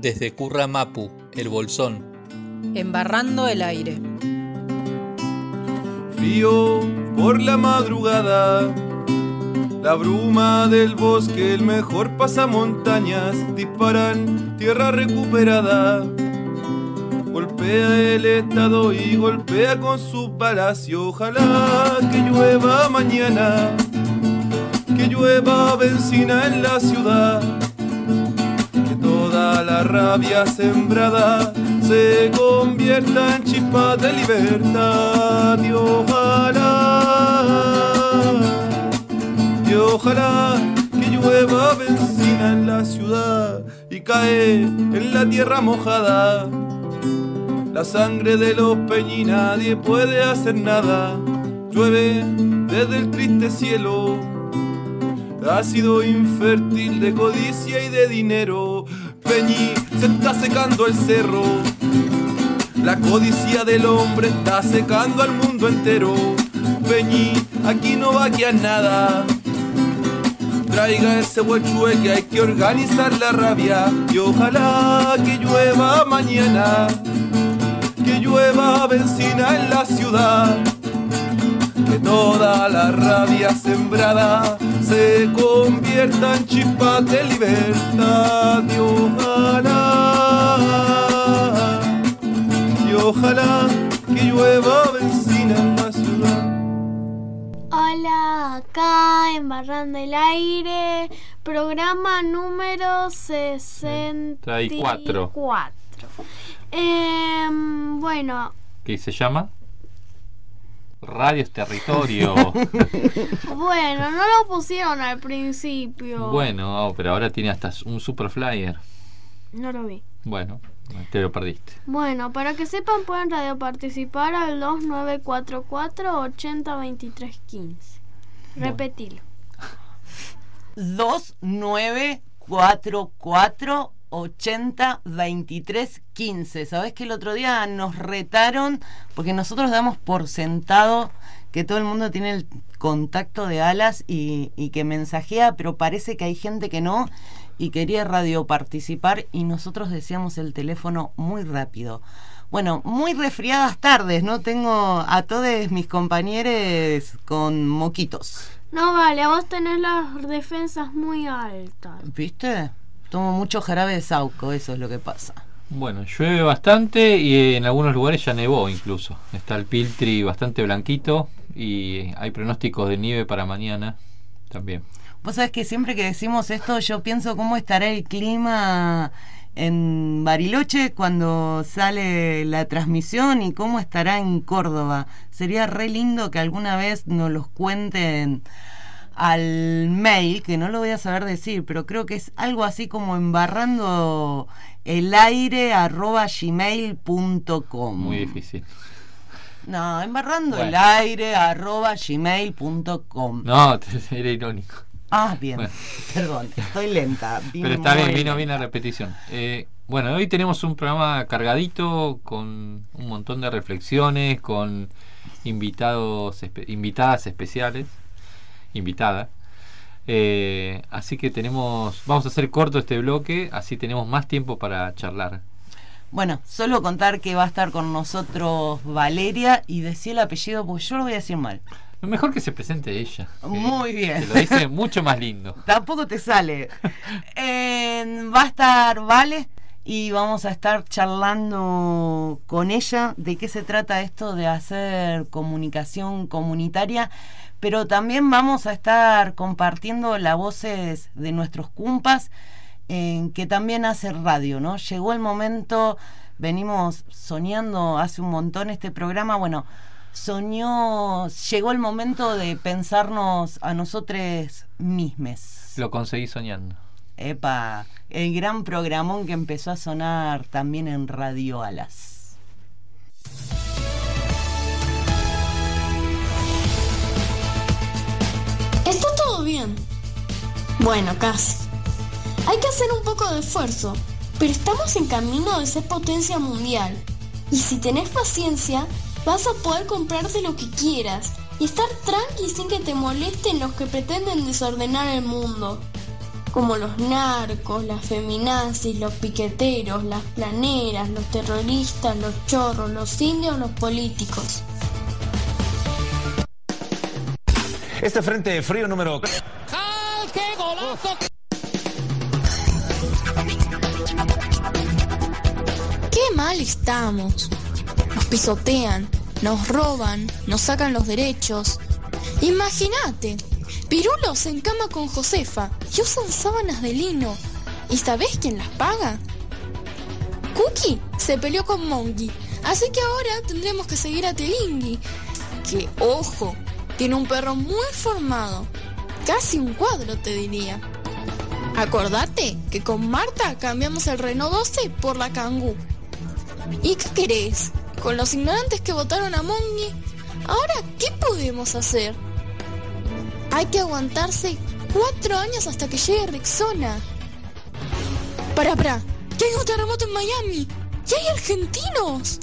Desde Curramapu, El Bolsón. Embarrando el aire. Frío por la madrugada, la bruma del bosque, el mejor pasamontañas, disparan tierra recuperada. Golpea el estado y golpea con su palacio. Ojalá que llueva mañana, que llueva benzina en la ciudad, que toda la rabia sembrada se convierta en chispas de libertad. Y ojalá que llueva benzina en la ciudad y cae en la tierra mojada la sangre de los peñi, nadie puede hacer nada. Llueve desde el triste cielo, ácido infértil de codicia y de dinero. Peñi, se está secando el cerro, la codicia del hombre está secando al mundo entero. Peñi, aquí no va a quedar nada, traiga ese huechue que hay que organizar la rabia. Y ojalá que llueva mañana, que llueva benzina en la ciudad, que toda la rabia sembrada se convierta en chispas de libertad. Y ojalá que llueva benzina en la ciudad. Hola, acá Embarrando el Aire, programa número 64. Bueno. ¿Qué se llama? Radio es Territorio. Bueno, no lo pusieron al principio. Bueno, pero ahora tiene hasta un super flyer. No lo vi. Bueno, te lo perdiste. Bueno, para que sepan, pueden radio participar al 2944 80 23 15. Repetilo. 2944 80 23 15. Sabés que el otro día nos retaron porque nosotros damos por sentado que todo el mundo tiene el contacto de Alas y que mensajea, pero parece que hay gente que no y quería radio participar y nosotros decíamos el teléfono muy rápido. Bueno, muy resfriadas tardes, ¿no? Tengo a todos mis compañeros con moquitos. No vale, vos tenés las defensas muy altas. ¿Viste? Tomo mucho jarabe de Sauco, eso es lo que pasa. Bueno, llueve bastante y en algunos lugares ya nevó incluso. Está el Piltri bastante blanquito y hay pronósticos de nieve para mañana también. Vos sabés que siempre que decimos esto yo pienso cómo estará el clima en Bariloche cuando sale la transmisión y cómo estará en Córdoba. Sería re lindo que alguna vez nos los cuenten al mail, que no lo voy a saber decir, pero creo que es algo así como embarrandoelaire@gmail.com. Muy difícil. No, embarrandoelaire@gmail.com. No, era irónico. Ah, bien. Bueno. Perdón, estoy lenta. Pero está bien, vino bien la repetición. Bueno, hoy tenemos un programa cargadito con un montón de reflexiones, con invitadas especiales. Invitada. Así que vamos a hacer corto este bloque, así tenemos más tiempo para charlar. Bueno, solo contar que va a estar con nosotros Valeria y decía el apellido porque yo lo voy a decir mal. Mejor que se presente ella. Muy bien. Se lo dice mucho más lindo. Tampoco te sale. Va a estar Vale y vamos a estar charlando con ella de qué se trata esto de hacer comunicación comunitaria, pero también vamos a estar compartiendo las voces de nuestros cumpas que también hacen radio, ¿no? Llegó el momento, venimos soñando hace un montón este programa, bueno, llegó el momento de pensarnos a nosotros mismes. Lo conseguí soñando. Epa, el gran programón que empezó a sonar también en Radio Alas. ¿Está todo bien? Bueno, casi. Hay que hacer un poco de esfuerzo, pero estamos en camino de ser potencia mundial. Y si tenés paciencia, vas a poder comprarte lo que quieras y estar tranqui sin que te molesten los que pretenden desordenar el mundo. como los narcos, las feminazis, los piqueteros, las planeras, los terroristas, los chorros, los indios, los políticos. Este frente frío número... ¡Qué golazo! ¡Qué mal estamos! Nos pisotean, nos roban, nos sacan los derechos. Imagínate, Pirulo se encama con Josefa y usan sábanas de lino. ¿Y sabés quién las paga? Cookie se peleó con Monkey, así que ahora tendremos que seguir a Telingui, que, ojo, tiene un perro muy formado, casi un cuadro te diría. Acordate que con Marta cambiamos el Renault 12 por la Kangoo. ¿Y qué querés? Con los ignorantes que votaron a Monkey, ¿ahora qué podemos hacer? Hay que aguantarse 4 años hasta que llegue Rexona. Pará, que hay un terremoto en Miami y hay argentinos.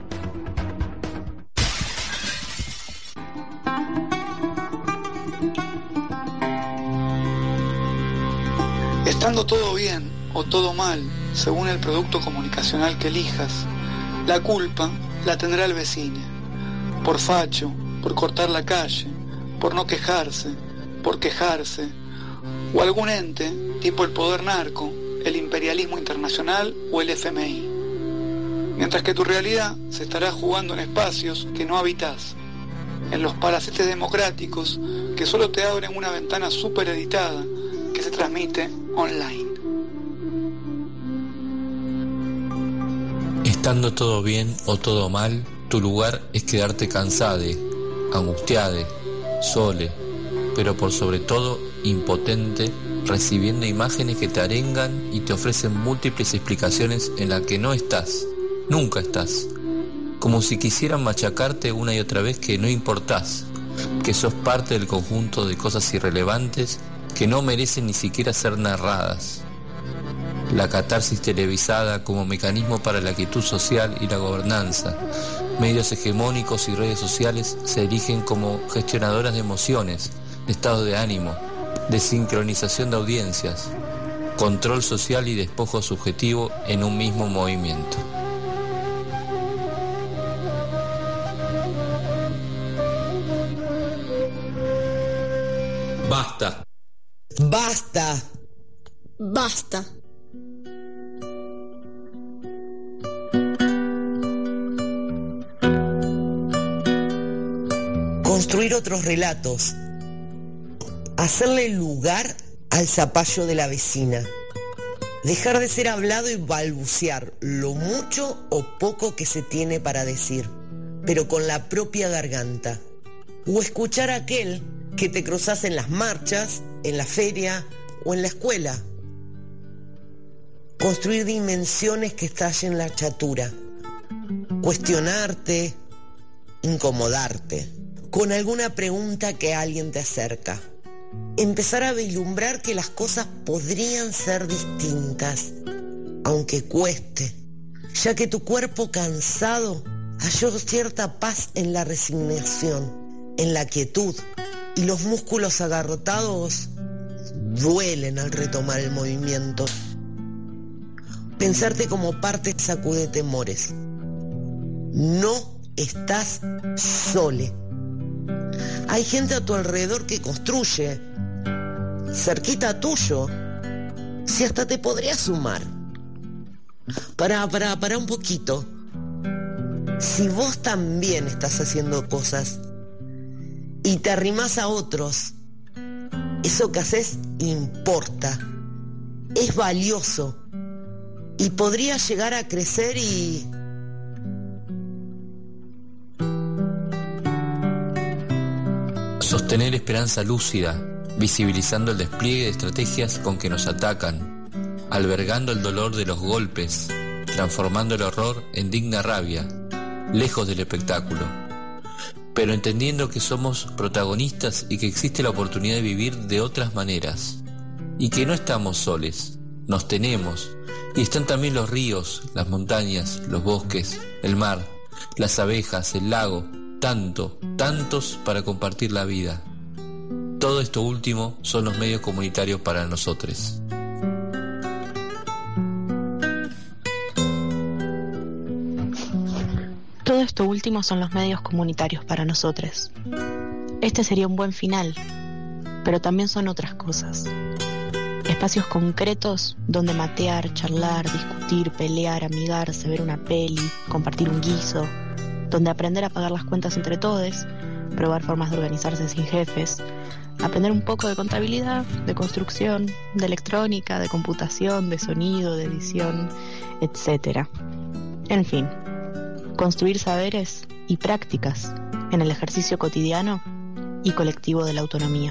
Estando todo bien o todo mal, según el producto comunicacional que elijas, la culpa la tendrá el vecino. Por facho, por cortar la calle, por no quejarse, por quejarse, o algún ente tipo el poder narco, el imperialismo internacional o el FMI. Mientras que tu realidad se estará jugando en espacios que no habitas, en los palacetes democráticos que solo te abren una ventana súper editada que se transmite online. Estando todo bien o todo mal, tu lugar es quedarte cansade, angustiade, sole, pero por sobre todo impotente, recibiendo imágenes que te arengan y te ofrecen múltiples explicaciones en las que no estás, nunca estás, como si quisieran machacarte una y otra vez que no importás, que sos parte del conjunto de cosas irrelevantes que no merecen ni siquiera ser narradas. La catarsis televisada como mecanismo para la quietud social y la gobernanza. Medios hegemónicos y redes sociales se erigen como gestionadoras de emociones, de estados de ánimo, de sincronización de audiencias, control social y despojo subjetivo en un mismo movimiento. Basta. Basta. Basta. Construir otros relatos. Hacerle lugar al zapallo de la vecina. Dejar de ser hablado y balbucear lo mucho o poco que se tiene para decir, pero con la propia garganta. O escuchar a aquel que te cruzas en las marchas, en la feria o en la escuela. Construir dimensiones que estallen la chatura. Cuestionarte, incomodarte, con alguna pregunta que alguien te acerca. Empezar a vislumbrar que las cosas podrían ser distintas, aunque cueste, ya que tu cuerpo cansado halló cierta paz en la resignación, en la quietud, y los músculos agarrotados duelen al retomar el movimiento. Pensarte como parte sacude temores. No estás sole. Hay gente a tu alrededor que construye, cerquita tuyo, si hasta te podría sumar. Para un poquito. Si vos también estás haciendo cosas y te arrimás a otros, eso que haces importa, es valioso y podría llegar a crecer y... Sostener esperanza lúcida, visibilizando el despliegue de estrategias con que nos atacan, albergando el dolor de los golpes, transformando el horror en digna rabia, lejos del espectáculo, pero entendiendo que somos protagonistas y que existe la oportunidad de vivir de otras maneras, y que no estamos soles, nos tenemos, y están también los ríos, las montañas, los bosques, el mar, las abejas, el lago, tantos para compartir la vida. Todo esto último son los medios comunitarios para nosotros. Todo esto último son los medios comunitarios para nosotros. Este sería un buen final, pero también son otras cosas. Espacios concretos donde matear, charlar, discutir, pelear, amigarse, ver una peli, compartir un guiso, donde aprender a pagar las cuentas entre todos, probar formas de organizarse sin jefes, aprender un poco de contabilidad, de construcción, de electrónica, de computación, de sonido, de edición, etc. En fin, construir saberes y prácticas en el ejercicio cotidiano y colectivo de la autonomía.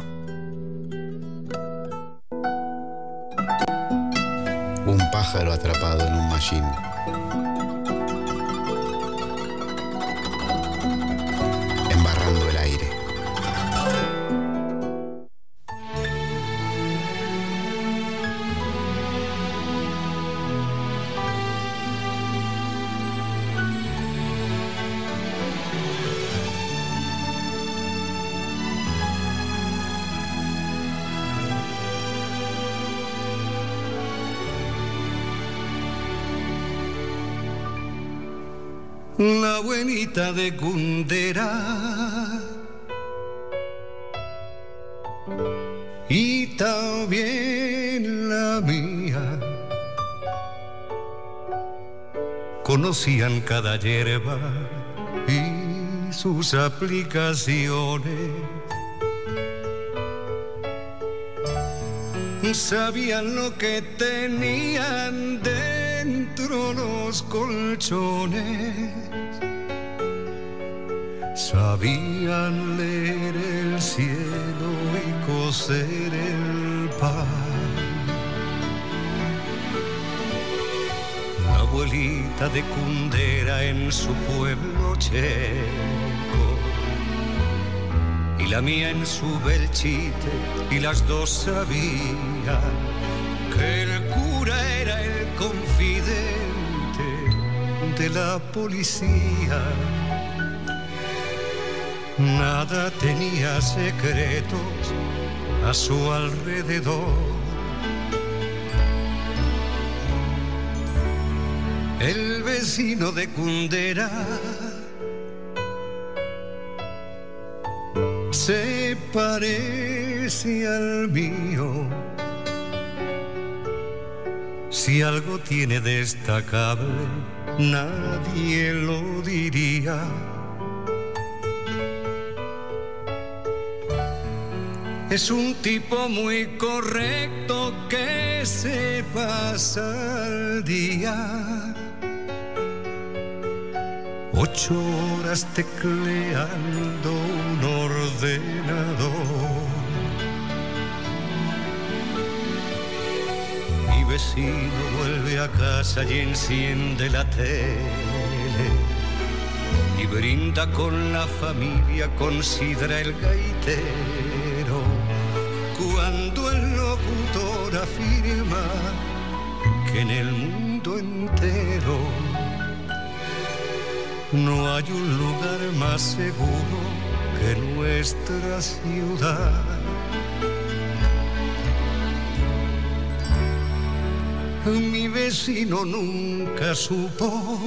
Un pájaro atrapado en un mallín. Embarrando el aire. La abuelita de Kundera y también la mía conocían cada hierba y sus aplicaciones. Sabían lo que tenían dentro los colchones. Sabían leer el cielo y coser el pan. La abuelita de Kundera en su pueblo checo y la mía en su Belchite, y las dos sabían que el cura era el confidente de la policía. Nada tenía secretos a su alrededor. El vecino de Kundera se parece al mío. Si algo tiene destacable, nadie lo diría. Es un tipo muy correcto que se pasa al día 8 horas tecleando un ordenador. Mi vecino vuelve a casa y enciende la tele y brinda con la familia, considera el gaitero, cuando el locutor afirma que en el mundo entero no hay un lugar más seguro que nuestra ciudad. Mi vecino nunca supo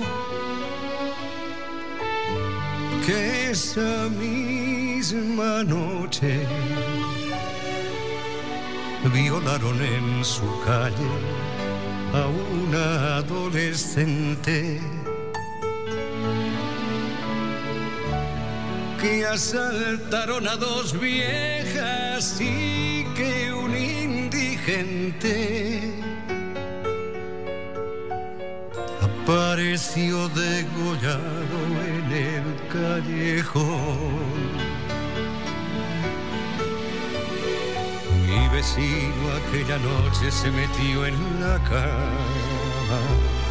que esa misma noche violaron en su calle a una adolescente, que asaltaron a 2 viejas y que un indigente apareció degollado en el callejón. Mi vecino aquella noche se metió en la cama,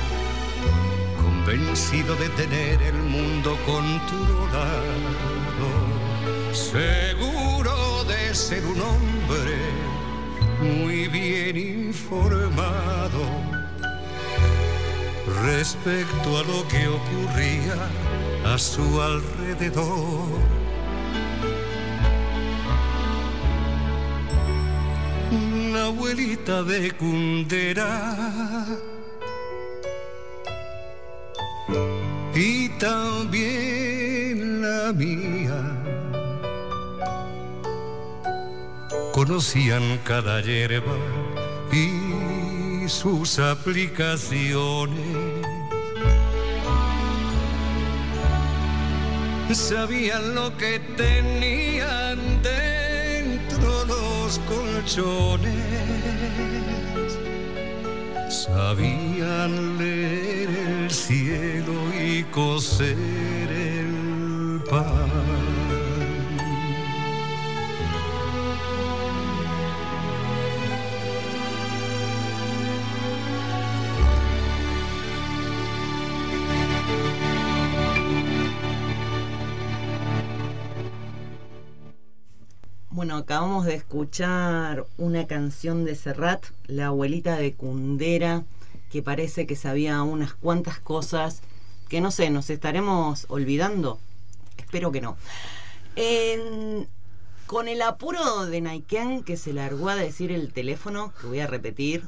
convencido de tener el mundo controlado, seguro de ser un hombre muy bien informado respecto a lo que ocurría a su alrededor. abuelita de Kundera y también la mía. Conocían cada hierba y sus aplicaciones. Sabían lo que tenían dentro los colchones. Sabían leer el cielo y coser el pan. Bueno, acabamos de escuchar una canción de Serrat, La abuelita de Kundera, que parece que sabía unas cuantas cosas que no sé, nos estaremos olvidando. Espero que no. Con el apuro de Naiken, que se largó a decir el teléfono, que voy a repetir,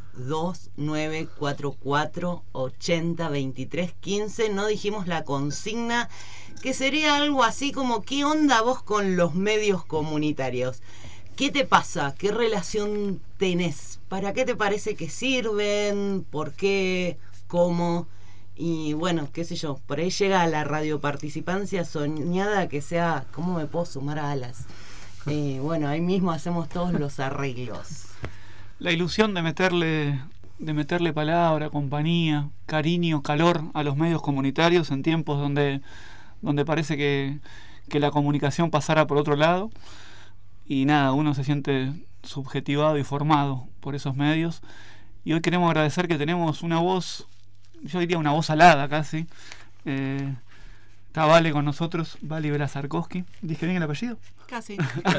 2944 80 23 15, no dijimos la consigna, que sería algo así como: ¿qué onda vos con los medios comunitarios? ¿Qué te pasa? ¿Qué relación tenés? ¿Para qué te parece que sirven? ¿Por qué? ¿Cómo? Y bueno, qué sé yo, por ahí llega la radioparticipancia soñada, que sea ¿cómo me puedo sumar a Alas? Bueno, ahí mismo hacemos todos los arreglos. La ilusión de meterle palabra, compañía, cariño, calor a los medios comunitarios en tiempos donde parece que la comunicación pasara por otro lado, y nada, uno se siente subjetivado y formado por esos medios. Y hoy queremos agradecer que tenemos una voz, yo diría una voz alada casi. Está Vale con nosotros, Vale Belazarkovsky. ¿Dije bien el apellido? Casi.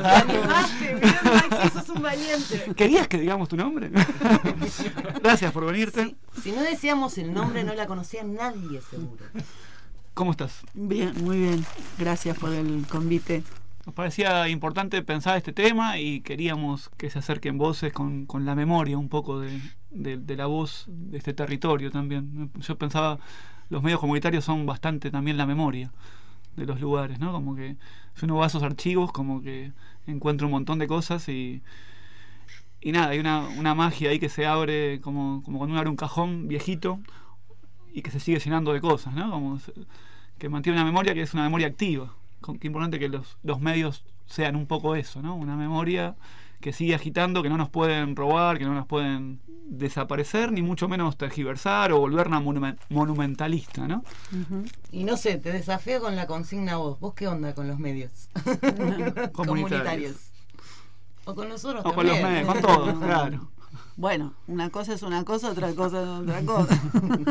Sos un valiente. ¿Querías que digamos tu nombre? Gracias por venirte. Si no decíamos el nombre, no la conocía nadie, seguro. ¿Cómo estás? Bien, muy bien. Gracias por el convite. Nos parecía importante pensar este tema y queríamos que se acerquen voces con la memoria un poco de la voz de este territorio también. Yo pensaba, los medios comunitarios son bastante también la memoria de los lugares, ¿no? Como que si uno va a esos archivos, como que encuentra un montón de cosas y nada, hay una magia ahí que se abre como cuando uno abre un cajón viejito y que se sigue llenando de cosas, ¿no? Como que mantiene una memoria que es una memoria activa. Qué importante que los medios sean un poco eso, ¿no? Una memoria que sigue agitando, que no nos pueden robar, que no nos pueden desaparecer, ni mucho menos tergiversar o volverla monumentalista, ¿no? Uh-huh. Y no sé, te desafío con la consigna vos. ¿Vos qué onda con los medios comunitarios? O con nosotros o también. Con los medios, con todos, claro. Bueno, una cosa es una cosa, otra cosa es otra cosa.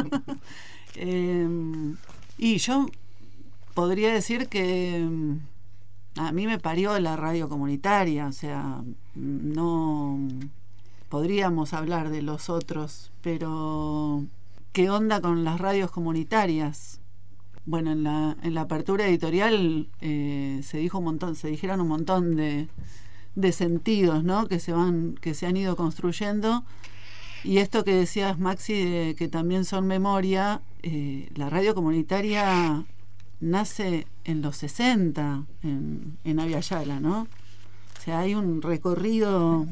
Y yo podría decir que a mí me parió la radio comunitaria, o sea, no podríamos hablar de los otros, pero ¿qué onda con las radios comunitarias? Bueno, en la apertura editorial se dijeron un montón de sentidos, ¿no? que se han ido construyendo, y esto que decías, Maxi, de que también son memoria, la radio comunitaria nace en los 60 en Aviala, ¿no? O sea, hay un recorrido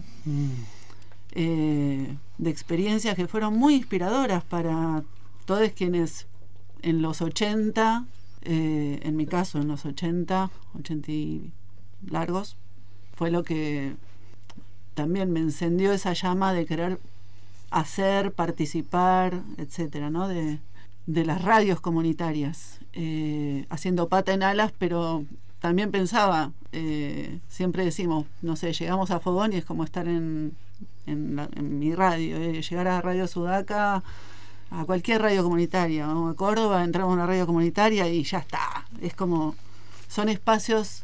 de experiencias que fueron muy inspiradoras para todos quienes en los 80, en mi caso en los 80 y largos, fue lo que también me encendió esa llama de querer hacer, participar, etcétera, ¿no? De las radios comunitarias, haciendo pata en alas, pero también pensaba, siempre decimos, no sé, llegamos a Fogón y es como estar en mi radio, llegar a Radio Sudaca, a cualquier radio comunitaria, vamos a Córdoba, entramos en una radio comunitaria y ya está. Es como, son espacios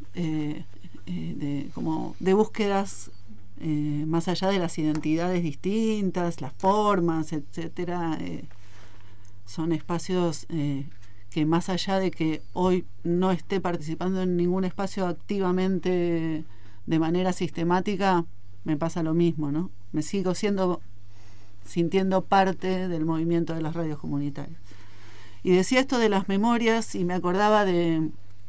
como de búsquedas, más allá de las identidades distintas, las formas, etcétera. Son espacios que, más allá de que hoy no esté participando en ningún espacio activamente de manera sistemática, me pasa lo mismo, ¿no? me sigo sintiendo parte del movimiento de las radios comunitarias. Y decía esto de las memorias y me acordaba de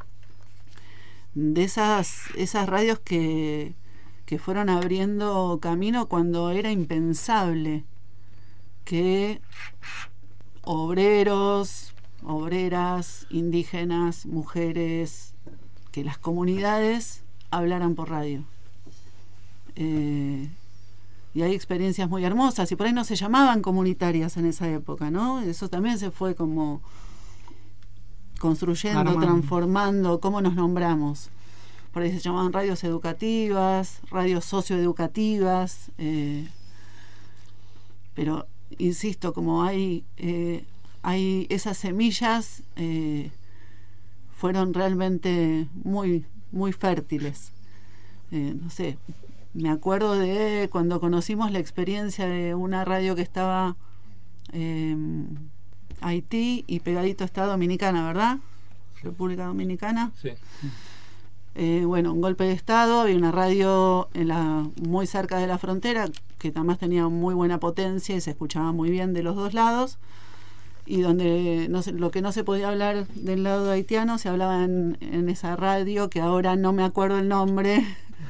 esas radios que fueron abriendo camino cuando era impensable que obreros, obreras, indígenas, mujeres, que las comunidades hablaran por radio. Y hay experiencias muy hermosas, y por ahí no se llamaban comunitarias en esa época, ¿no? Eso también se fue como construyendo, transformando, cómo nos nombramos. Por ahí se llamaban radios educativas, radios socioeducativas, pero insisto, como hay esas semillas, fueron realmente muy, muy fértiles. No sé, me acuerdo de cuando conocimos la experiencia de una radio que estaba Haití y pegadito está Dominicana, ¿verdad? República Dominicana. Sí. Bueno, un golpe de estado, había una radio muy cerca de la frontera que además tenía muy buena potencia y se escuchaba muy bien de los dos lados, y donde lo que no se podía hablar del lado haitiano se hablaba en esa radio, que ahora no me acuerdo el nombre.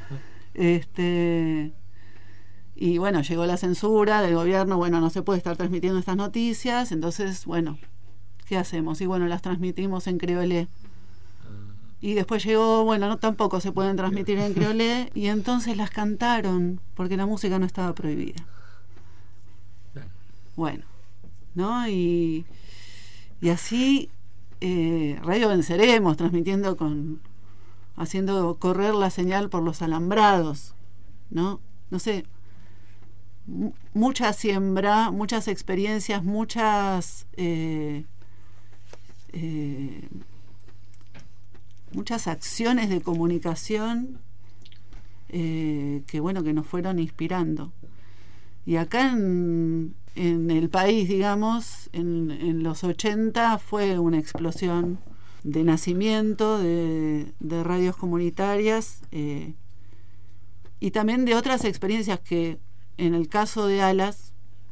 Y bueno, llegó la censura del gobierno, bueno, no se puede estar transmitiendo estas noticias, entonces, bueno, ¿qué hacemos? Y bueno, las transmitimos en creolé. Y después llegó, bueno, no, tampoco se pueden transmitir en creolé, y entonces las cantaron, porque la música no estaba prohibida. Bueno, ¿no? Y así, Radio Venceremos, transmitiendo haciendo correr la señal por los alambrados, ¿no? No sé, mucha siembra, muchas experiencias, muchas acciones de comunicación que bueno, que nos fueron inspirando. Y acá en el país, digamos, en los 80 fue una explosión de nacimiento de radios comunitarias, y también de otras experiencias que en el caso de Alas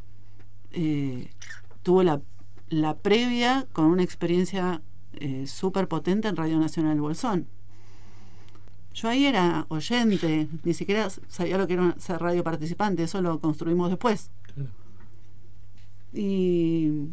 tuvo la previa con una experiencia súper potente en Radio Nacional del Bolsón. Yo ahí era oyente, ni siquiera sabía lo que era ser radio participante, eso lo construimos después. Y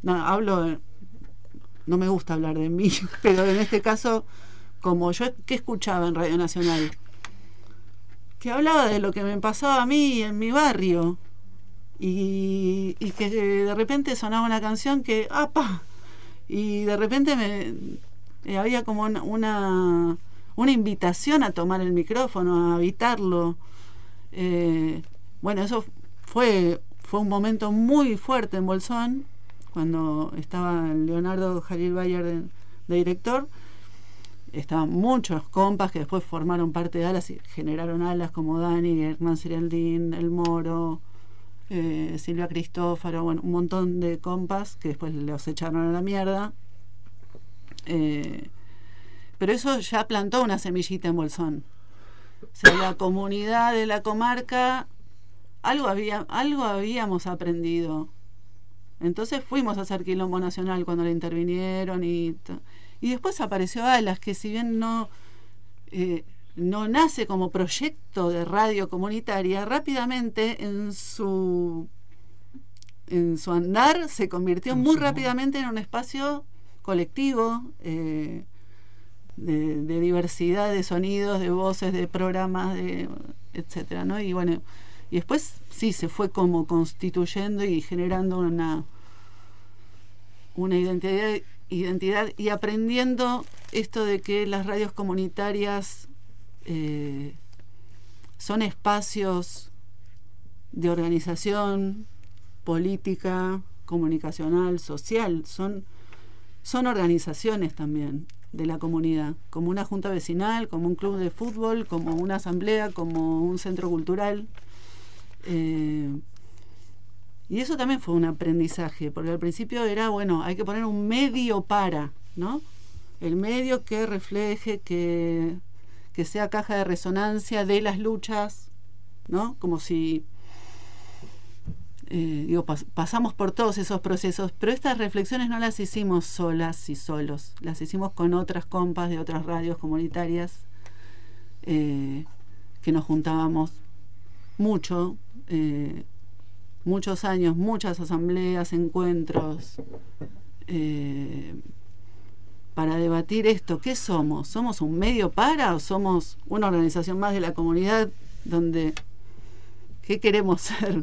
no me gusta hablar de mí, pero en este caso, como yo, ¿qué escuchaba en Radio Nacional? Que hablaba de lo que me pasaba a mí en mi barrio, y que de repente sonaba una canción que ¡apa! Y de repente había como una invitación a tomar el micrófono, a habitarlo. Bueno, eso fue un momento muy fuerte en Bolsón, cuando estaba Leonardo Jalil Bayer de director. Estaban muchos compas que después formaron parte de Alas y generaron Alas, como Dani, Hernán Ciraldín, El Moro, Silvia Cristófaro, bueno, un montón de compas que después los echaron a la mierda. Pero eso ya plantó una semillita en Bolsón. O sea, la comunidad de la comarca, algo habíamos aprendido. Entonces fuimos a hacer Quilombo Nacional cuando le intervinieron, y después apareció Alas, que si bien no nace como proyecto de radio comunitaria, rápidamente en su andar se convirtió muy rápidamente en un espacio colectivo, de diversidad de sonidos, de voces, de programas, etcétera, ¿no? Y bueno, y después sí se fue como constituyendo y generando una identidad y aprendiendo esto de que las radios comunitarias son espacios de organización política, comunicacional, social, son organizaciones también de la comunidad, como una junta vecinal, como un club de fútbol, como una asamblea, como un centro cultural. Y eso también fue un aprendizaje, porque al principio era, bueno, hay que poner un medio ¿no? El medio que refleje, que sea caja de resonancia de las luchas, ¿no? Como si pasamos por todos esos procesos, pero estas reflexiones no las hicimos solas y solos, las hicimos con otras compas de otras radios comunitarias, que nos juntábamos mucho, muchos años, muchas asambleas, encuentros, para debatir esto. ¿Qué somos? ¿Somos un medio para o somos una organización más de la comunidad donde qué queremos ser?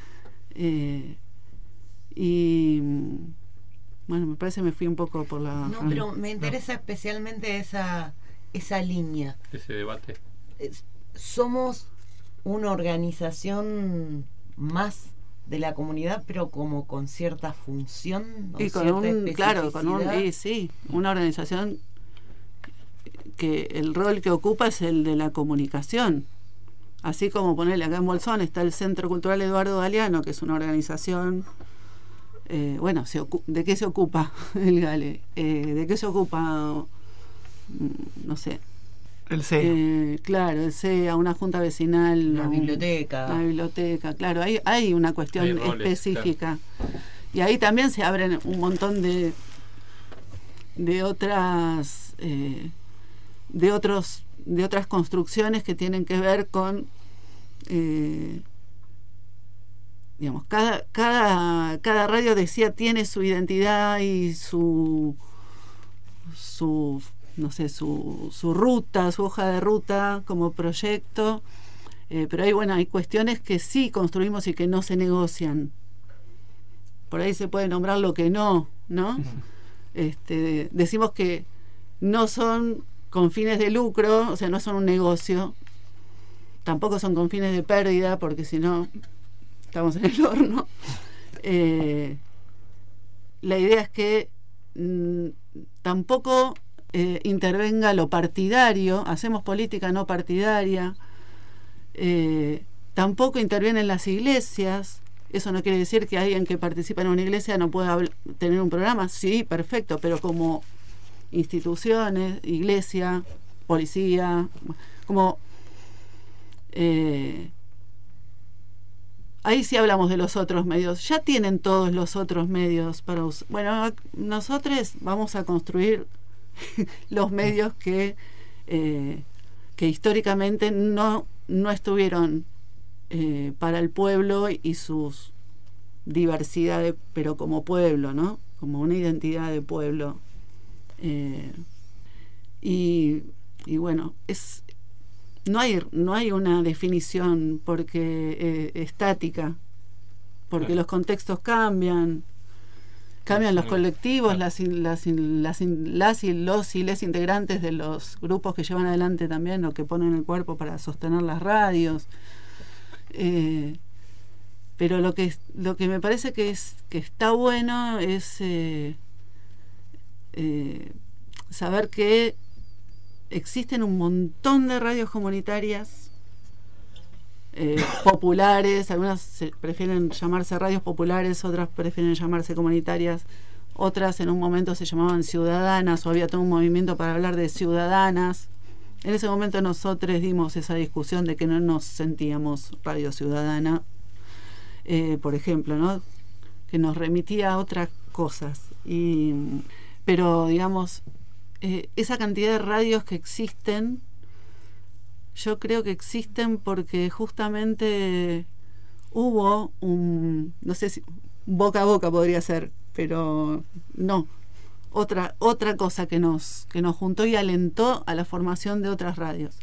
Y bueno, me parece que me fui un poco por la... No, pero me interesa especialmente esa línea. Ese debate. Somos una organización más de la comunidad, pero como con cierta función y con una organización que el rol que ocupa es el de la comunicación. Así como ponerle acá en Bolsón está el Centro Cultural Eduardo Galeano, que es una organización, ¿de qué se ocupa el Gale? ¿De qué se ocupa? No sé. El CEA. Claro, el CEA, una junta vecinal. La biblioteca. La biblioteca, claro, hay una cuestión específica. Claro. Y ahí también se abren un montón de otras... de otras construcciones que tienen que ver con digamos, cada radio, decía, tiene su identidad y su no sé, su ruta, su hoja de ruta como proyecto, pero hay cuestiones que sí construimos y que no se negocian. Por ahí se puede nombrar lo que no. Decimos que no son con fines de lucro, o sea, no son un negocio, tampoco son con fines de pérdida, porque si no estamos en el horno. La idea es que tampoco intervenga lo partidario, hacemos política no partidaria, tampoco intervienen las iglesias. Eso no quiere decir que alguien que participa en una iglesia no pueda tener un programa. Sí, perfecto, pero como instituciones, iglesia, policía, como ahí sí hablamos de los otros medios. Ya tienen todos los otros medios para usar. Bueno, nosotros vamos a construir los medios que históricamente no estuvieron para el pueblo y sus diversidades, pero como pueblo, ¿no? Como una identidad de pueblo. Y bueno, no hay una definición porque estática, porque los contextos cambian los colectivos, las y los y les integrantes de los grupos que llevan adelante también o que ponen el cuerpo para sostener las radios, pero lo que me parece que está bueno es saber que existen un montón de radios comunitarias populares, algunas prefieren llamarse radios populares, otras prefieren llamarse comunitarias, otras en un momento se llamaban ciudadanas o había todo un movimiento para hablar de ciudadanas. En ese momento nosotros dimos esa discusión de que no nos sentíamos radio ciudadana, por ejemplo, ¿no? Que nos remitía a otras cosas. Pero digamos, esa cantidad de radios que existen, yo creo que existen porque justamente hubo no sé si boca a boca podría ser, pero no, otra cosa que nos juntó y alentó a la formación de otras radios.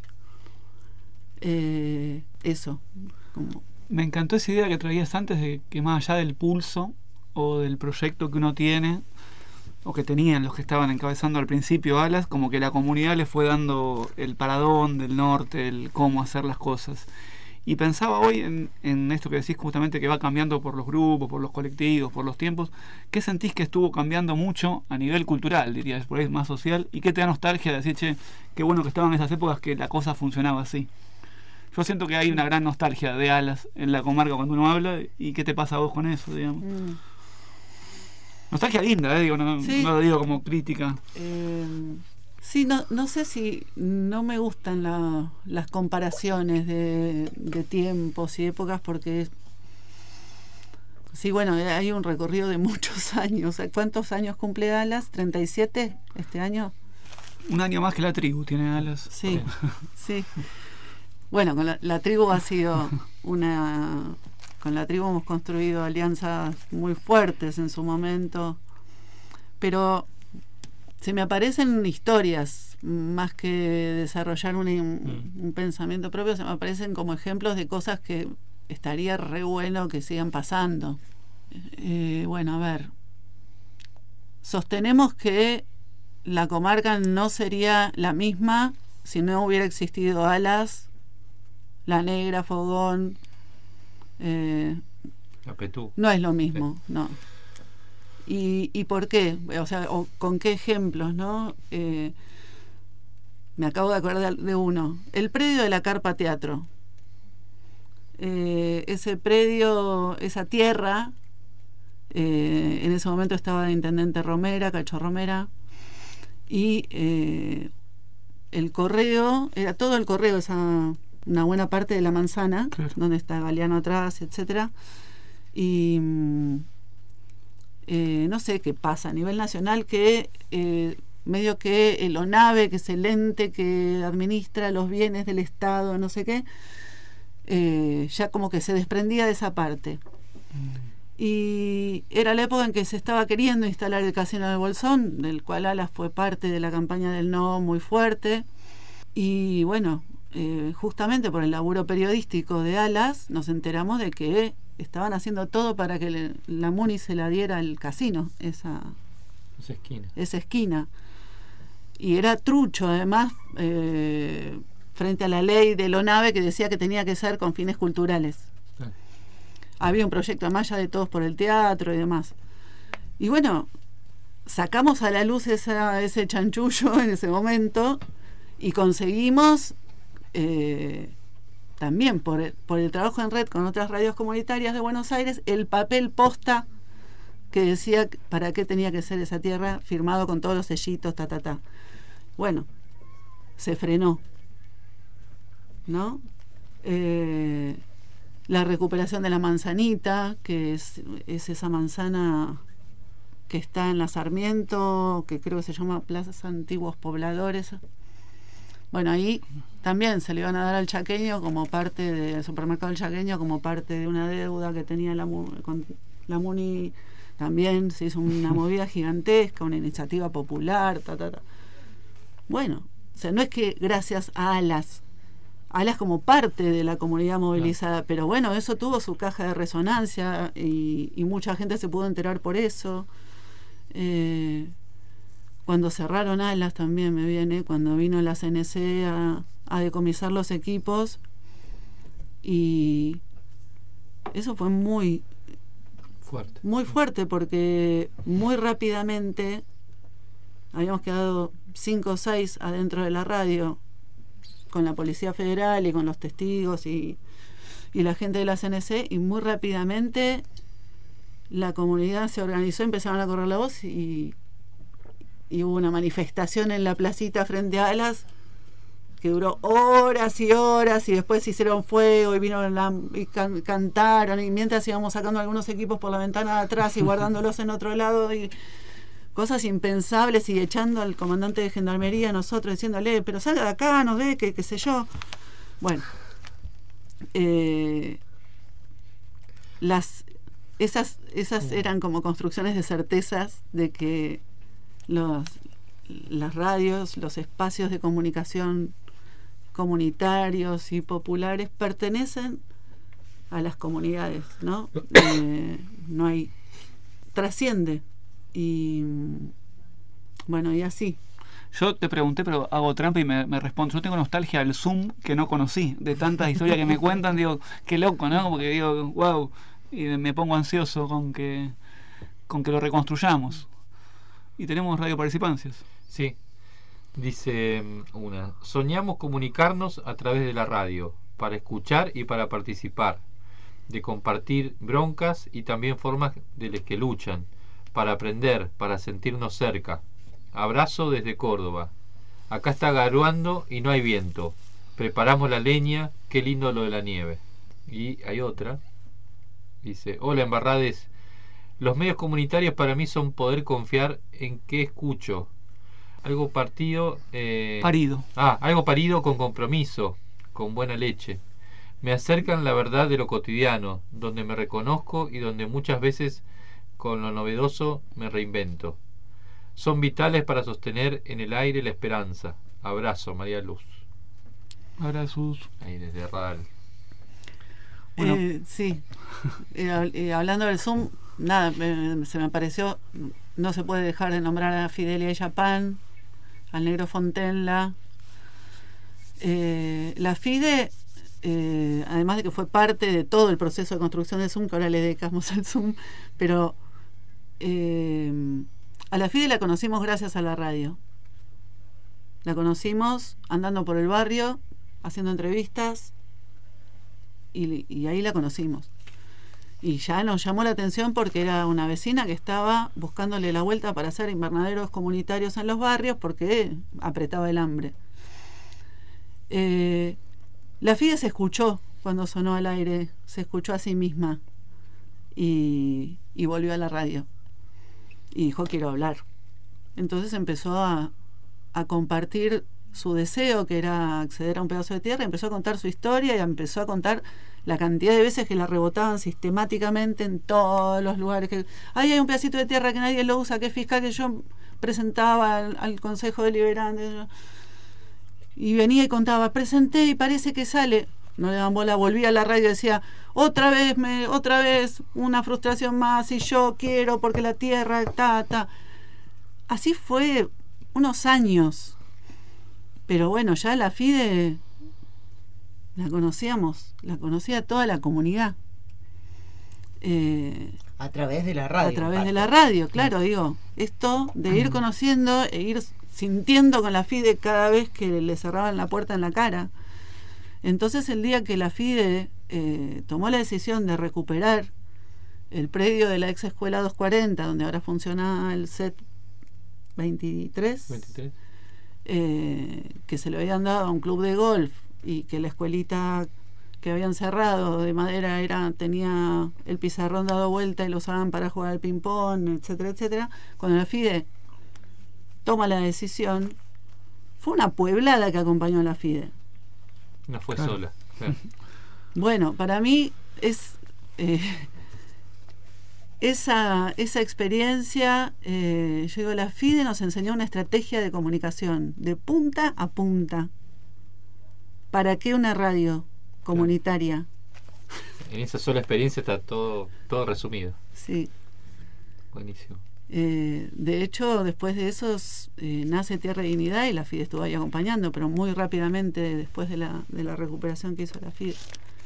Eso. Me encantó esa idea que traías antes de que más allá del pulso o del proyecto que uno tiene o que tenían los que estaban encabezando al principio Alas, como que la comunidad le fue dando el paradón del norte, el cómo hacer las cosas. Y pensaba hoy en esto que decís justamente, que va cambiando por los grupos, por los colectivos, por los tiempos. ¿Qué sentís que estuvo cambiando mucho a nivel cultural, dirías, por ahí más social? ¿Y qué te da nostalgia de decir, che, qué bueno que estaban en esas épocas que la cosa funcionaba así? Yo siento que hay una gran nostalgia de Alas en la comarca cuando uno habla. ¿Y qué te pasa a vos con eso, digamos? Nostalgia linda, digo, no lo digo como crítica. Sí, no sé si no me gustan las comparaciones de tiempos y épocas porque Sí, bueno, hay un recorrido de muchos años. ¿Cuántos años cumple Alas? ¿37 este año? Un año más que la tribu tiene Alas. Sí, sí. Bueno, con la tribu ha sido una... Con la tribu hemos construido alianzas muy fuertes en su momento, pero se me aparecen historias, más que desarrollar un pensamiento propio, se me aparecen como ejemplos de cosas que estaría re bueno que sigan pasando. Bueno, a ver, sostenemos que la comarca no sería la misma si no hubiera existido Alas, La Negra, Fogón. La Petú. No es lo mismo, no. ¿Y por qué? O sea, ¿con qué ejemplos, no? Me acabo de acordar de uno. El predio de la Carpa Teatro. Ese predio, esa tierra, en ese momento estaba de intendente Romera, Cacho Romera, y el correo, era todo el correo, una buena parte de la manzana, claro, donde está Galeano atrás, etcétera, y no sé qué pasa a nivel nacional, que medio que el ONAVE, que es el ente que administra los bienes del Estado, no sé qué, ya como que se desprendía de esa parte. Y era la época en que se estaba queriendo instalar el casino de Bolsón, del cual Alas fue parte de la campaña del no muy fuerte, y bueno, justamente por el laburo periodístico de Alas nos enteramos de que estaban haciendo todo para que la Muni se la diera al casino, esa esquina, y era trucho además, frente a la ley del ONAVE que decía que tenía que ser con fines culturales. Sí. Había un proyecto Maya de Todos por el Teatro y demás, y bueno, sacamos a la luz ese chanchullo en ese momento y conseguimos también por el trabajo en red con otras radios comunitarias de Buenos Aires, el papel posta que decía para qué tenía que ser esa tierra, firmado con todos los sellitos, Bueno, se frenó, ¿no? La recuperación de la manzanita, que es esa manzana que está en la Sarmiento, que creo que se llama Plaza Antiguos Pobladores. Bueno, ahí también se le iban a dar al chaqueño como parte del supermercado del chaqueño, como parte de una deuda que tenía con la Muni. También se hizo una movida gigantesca, una iniciativa popular, Bueno, o sea, no es que gracias a Alas como parte de la comunidad movilizada, claro, pero bueno, eso tuvo su caja de resonancia y mucha gente se pudo enterar por eso. Cuando cerraron Alas también me viene, cuando vino la CNC a decomisar los equipos, y eso fue muy fuerte porque muy rápidamente habíamos quedado 5 o 6 adentro de la radio con la Policía Federal y con los testigos y la gente de la CNC, y muy rápidamente la comunidad se organizó, empezaron a correr la voz y hubo una manifestación en la placita frente a Alas que duró horas y horas, y después hicieron fuego y cantaron, y mientras íbamos sacando algunos equipos por la ventana de atrás y guardándolos en otro lado, y cosas impensables, y echando al comandante de gendarmería a nosotros, diciéndole, pero salga de acá, nos ve, que qué sé yo. Bueno, esas eran como construcciones de certezas de que las radios, los espacios de comunicación comunitarios y populares pertenecen a las comunidades, ¿no? No hay, trasciende, y bueno, y así. Yo te pregunté, pero hago trampa y me respondo. Yo tengo nostalgia del Zoom que no conocí, de tantas historias que me cuentan, digo, qué loco, ¿no? Como que digo, wow, y me pongo ansioso con que lo reconstruyamos. Y tenemos radioparticipancias. Sí. Dice soñamos comunicarnos a través de la radio, para escuchar y para participar, de compartir broncas y también formas de los que luchan, para aprender, para sentirnos cerca. Abrazo desde Córdoba. Acá está garuando y no hay viento. Preparamos la leña, qué lindo lo de la nieve. Y hay otra. Dice: hola, embarrades. Los medios comunitarios para mí son poder confiar en que escucho. Algo parido con compromiso, con buena leche. Me acercan la verdad de lo cotidiano, donde me reconozco y donde muchas veces con lo novedoso me reinvento. Son vitales para sostener en el aire la esperanza. Abrazo, María Luz. Abrazos. Ahí desde Radal. Bueno. Sí. Hablando del Zoom, nada, se me pareció, no se puede dejar de nombrar a Fidelia y Japan, al Negro Fontenla. La FIDE, además de que fue parte de todo el proceso de construcción de Zoom, que ahora le dedicamos al Zoom, pero a la FIDE la conocimos gracias a la radio. La conocimos andando por el barrio, haciendo entrevistas, y ahí la conocimos. Y ya nos llamó la atención porque era una vecina que estaba buscándole la vuelta para hacer invernaderos comunitarios en los barrios porque apretaba el hambre. La FIDE se escuchó cuando sonó al aire, se escuchó a sí misma y volvió a la radio y dijo: quiero hablar. Entonces empezó a compartir su deseo, que era acceder a un pedazo de tierra, empezó a contar su historia y empezó a contar la cantidad de veces que la rebotaban sistemáticamente en todos los lugares. Que hay un pedacito de tierra que nadie lo usa, que es fiscal, que yo presentaba al Consejo Deliberante, y venía y contaba: presenté y parece que sale. No le daban bola, volvía a la radio y decía: otra vez una frustración más, y yo quiero porque la tierra Así fue unos años. Pero bueno, ya la FIDE la conocía toda la comunidad. A través de la radio. A través de la radio, claro, digo. Esto de ir conociendo e ir sintiendo con la FIDE cada vez que le cerraban la puerta en la cara. Entonces, el día que la FIDE tomó la decisión de recuperar el predio de la ex escuela 240, donde ahora funciona el CET 23. Que se le habían dado a un club de golf y que la escuelita que habían cerrado de madera tenía el pizarrón dado vuelta y lo usaban para jugar al ping pong, etcétera, etcétera. Cuando la FIDE toma la decisión, fue una pueblada que acompañó a la FIDE. No fue sola. Claro. Bueno, para mí es esa experiencia, yo digo, la FIDE nos enseñó una estrategia de comunicación de punta a punta. ¿Para qué una radio comunitaria? En esa sola experiencia está todo resumido. Sí. Buenísimo. De hecho, después de eso nace Tierra y Dignidad, y la FIDE estuvo ahí acompañando, pero muy rápidamente después de la recuperación que hizo la FIDE.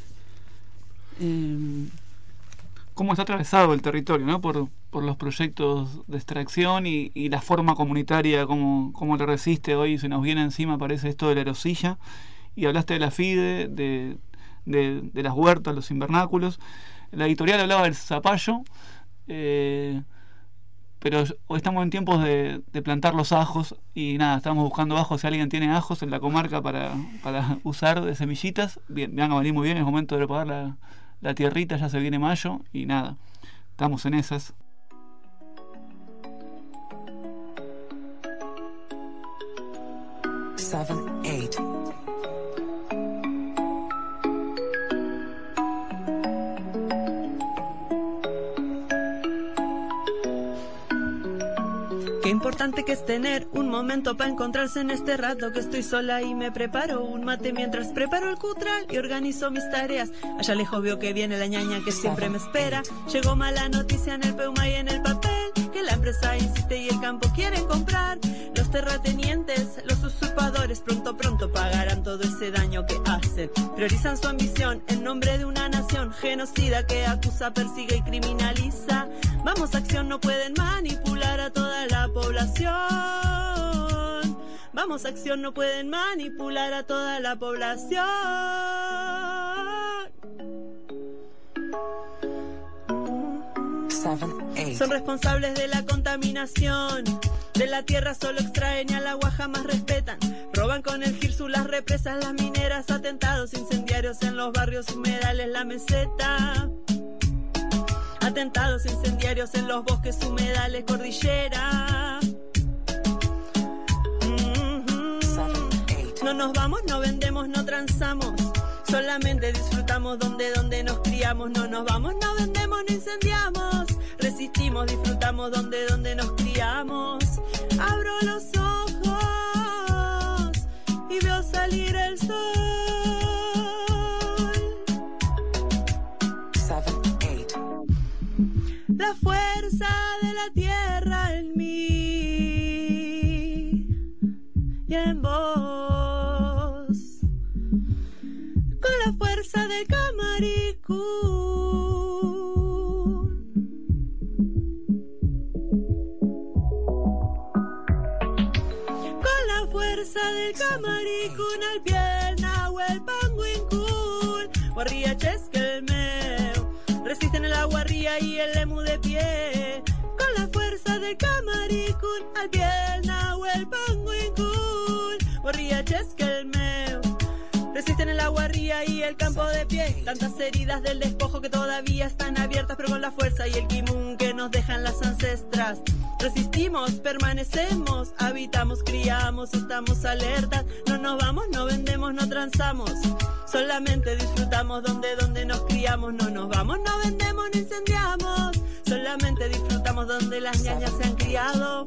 Cómo está atravesado el territorio, ¿no? por los proyectos de extracción y la forma comunitaria, cómo le resiste. Hoy se nos viene encima, aparece esto de la erosilla, y hablaste de la FIDE, de las huertas, los invernáculos. La editorial hablaba del zapallo, pero hoy estamos en tiempos de plantar los ajos, y nada, estamos buscando ajos. Si alguien tiene ajos en la comarca para usar de semillitas, bien, van a venir muy bien. Es momento de preparar la tierrita, ya se viene mayo, y nada, estamos en esas. Qué importante que es tener un momento para encontrarse en este rato que estoy sola y me preparo un mate mientras preparo el cutral y organizo mis tareas. Allá lejos veo que viene la ñaña que siempre me espera. Llegó mala noticia en el Peuma y en el papel, que la empresa insiste y el campo quieren comprar. Los terratenientes, los usurpadores, pronto pagarán todo ese daño que hacen. Priorizan su ambición en nombre de una nación genocida que acusa, persigue y criminaliza. Vamos, acción, no pueden manipular a toda la población. Vamos, acción, no pueden manipular a toda la población. Son responsables de la contaminación de la tierra, solo extraen y al agua jamás respetan. Roban con el Girsu las represas, las mineras, atentados incendiarios en los barrios humedales, la meseta. atentados incendiarios en los bosques, humedales, cordillera. No nos vamos, no vendemos, no transamos, solamente disfrutamos donde nos criamos. No nos vamos, no vendemos, no incendiamos, resistimos, disfrutamos donde nos criamos. Abro los ojos y veo salir el sol. 7, 8. La fuerza de la tierra en mí y en vos, con la fuerza del Camaricún, con la fuerza del Camaricún, al pie del Nahuel Panguincún, guarría chesquelmeo, resisten el aguarría y el lemu de pie, con la fuerza del Camaricún, al pie del Nahuel Panguincún, guarría chesquelmeo, resisten el aguarría y el campo de pie. Tantas heridas del despojo que todavía están abiertas, pero con la fuerza y el kimun que nos dejan las ancestras. Resistimos, permanecemos, habitamos, criamos, estamos alertas. No nos vamos, no vendemos, no transamos, solamente disfrutamos donde nos criamos. No nos vamos, no vendemos, no incendiamos, solamente disfrutamos donde las ñañas se han criado.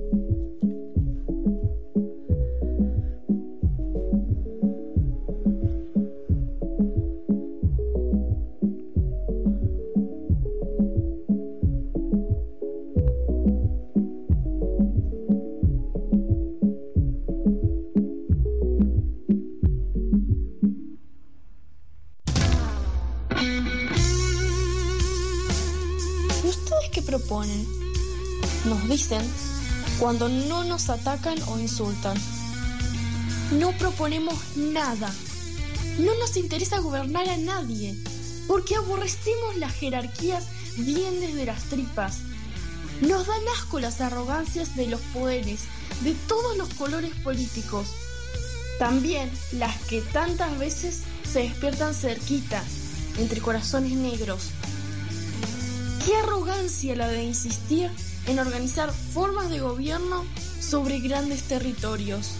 Proponen, nos dicen cuando no nos atacan o insultan. No proponemos nada. No nos interesa gobernar a nadie, porque aborrecemos las jerarquías bien desde las tripas. Nos dan asco las arrogancias de los poderes de todos los colores políticos. También las que tantas veces se despiertan cerquita, entre corazones negros. ¡Qué arrogancia la de insistir en organizar formas de gobierno sobre grandes territorios!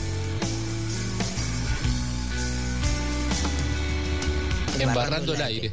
Embarrando el aire.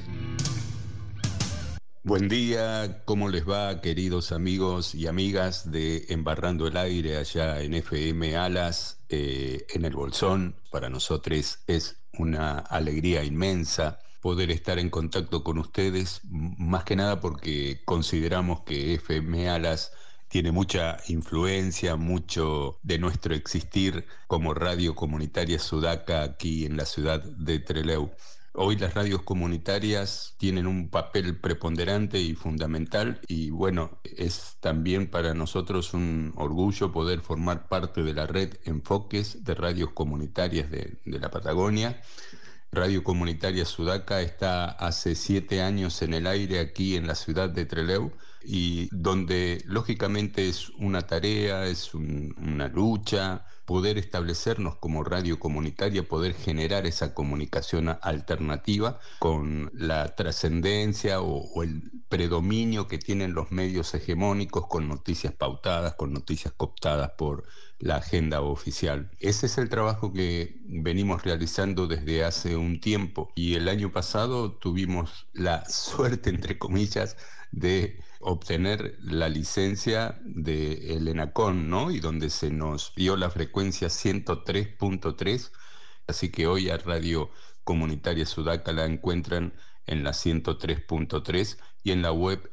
Buen día, ¿cómo les va, queridos amigos y amigas de Embarrando el Aire allá en FM Alas, en el Bolsón? Para nosotros es una alegría inmensa poder estar en contacto con ustedes, más que nada porque consideramos que FM Alas tiene mucha influencia, mucho de nuestro existir como radio comunitaria Sudaca aquí en la ciudad de Trelew. Hoy las radios comunitarias tienen un papel preponderante y fundamental y bueno, es también para nosotros un orgullo poder formar parte de la red Enfoques de radios comunitarias de la Patagonia. Radio Comunitaria Sudaca está hace 7 años en el aire aquí en la ciudad de Trelew y donde lógicamente es una tarea, es una lucha, poder establecernos como radio comunitaria, poder generar esa comunicación alternativa con la trascendencia o el predominio que tienen los medios hegemónicos con noticias pautadas, con noticias cooptadas por la agenda oficial. Ese es el trabajo que venimos realizando desde hace un tiempo y el año pasado tuvimos la suerte, entre comillas, de obtener la licencia del ENACON, ¿no? Y donde se nos dio la frecuencia 103.3, así que hoy a Radio Comunitaria Sudaca la encuentran en la 103.3 y en la web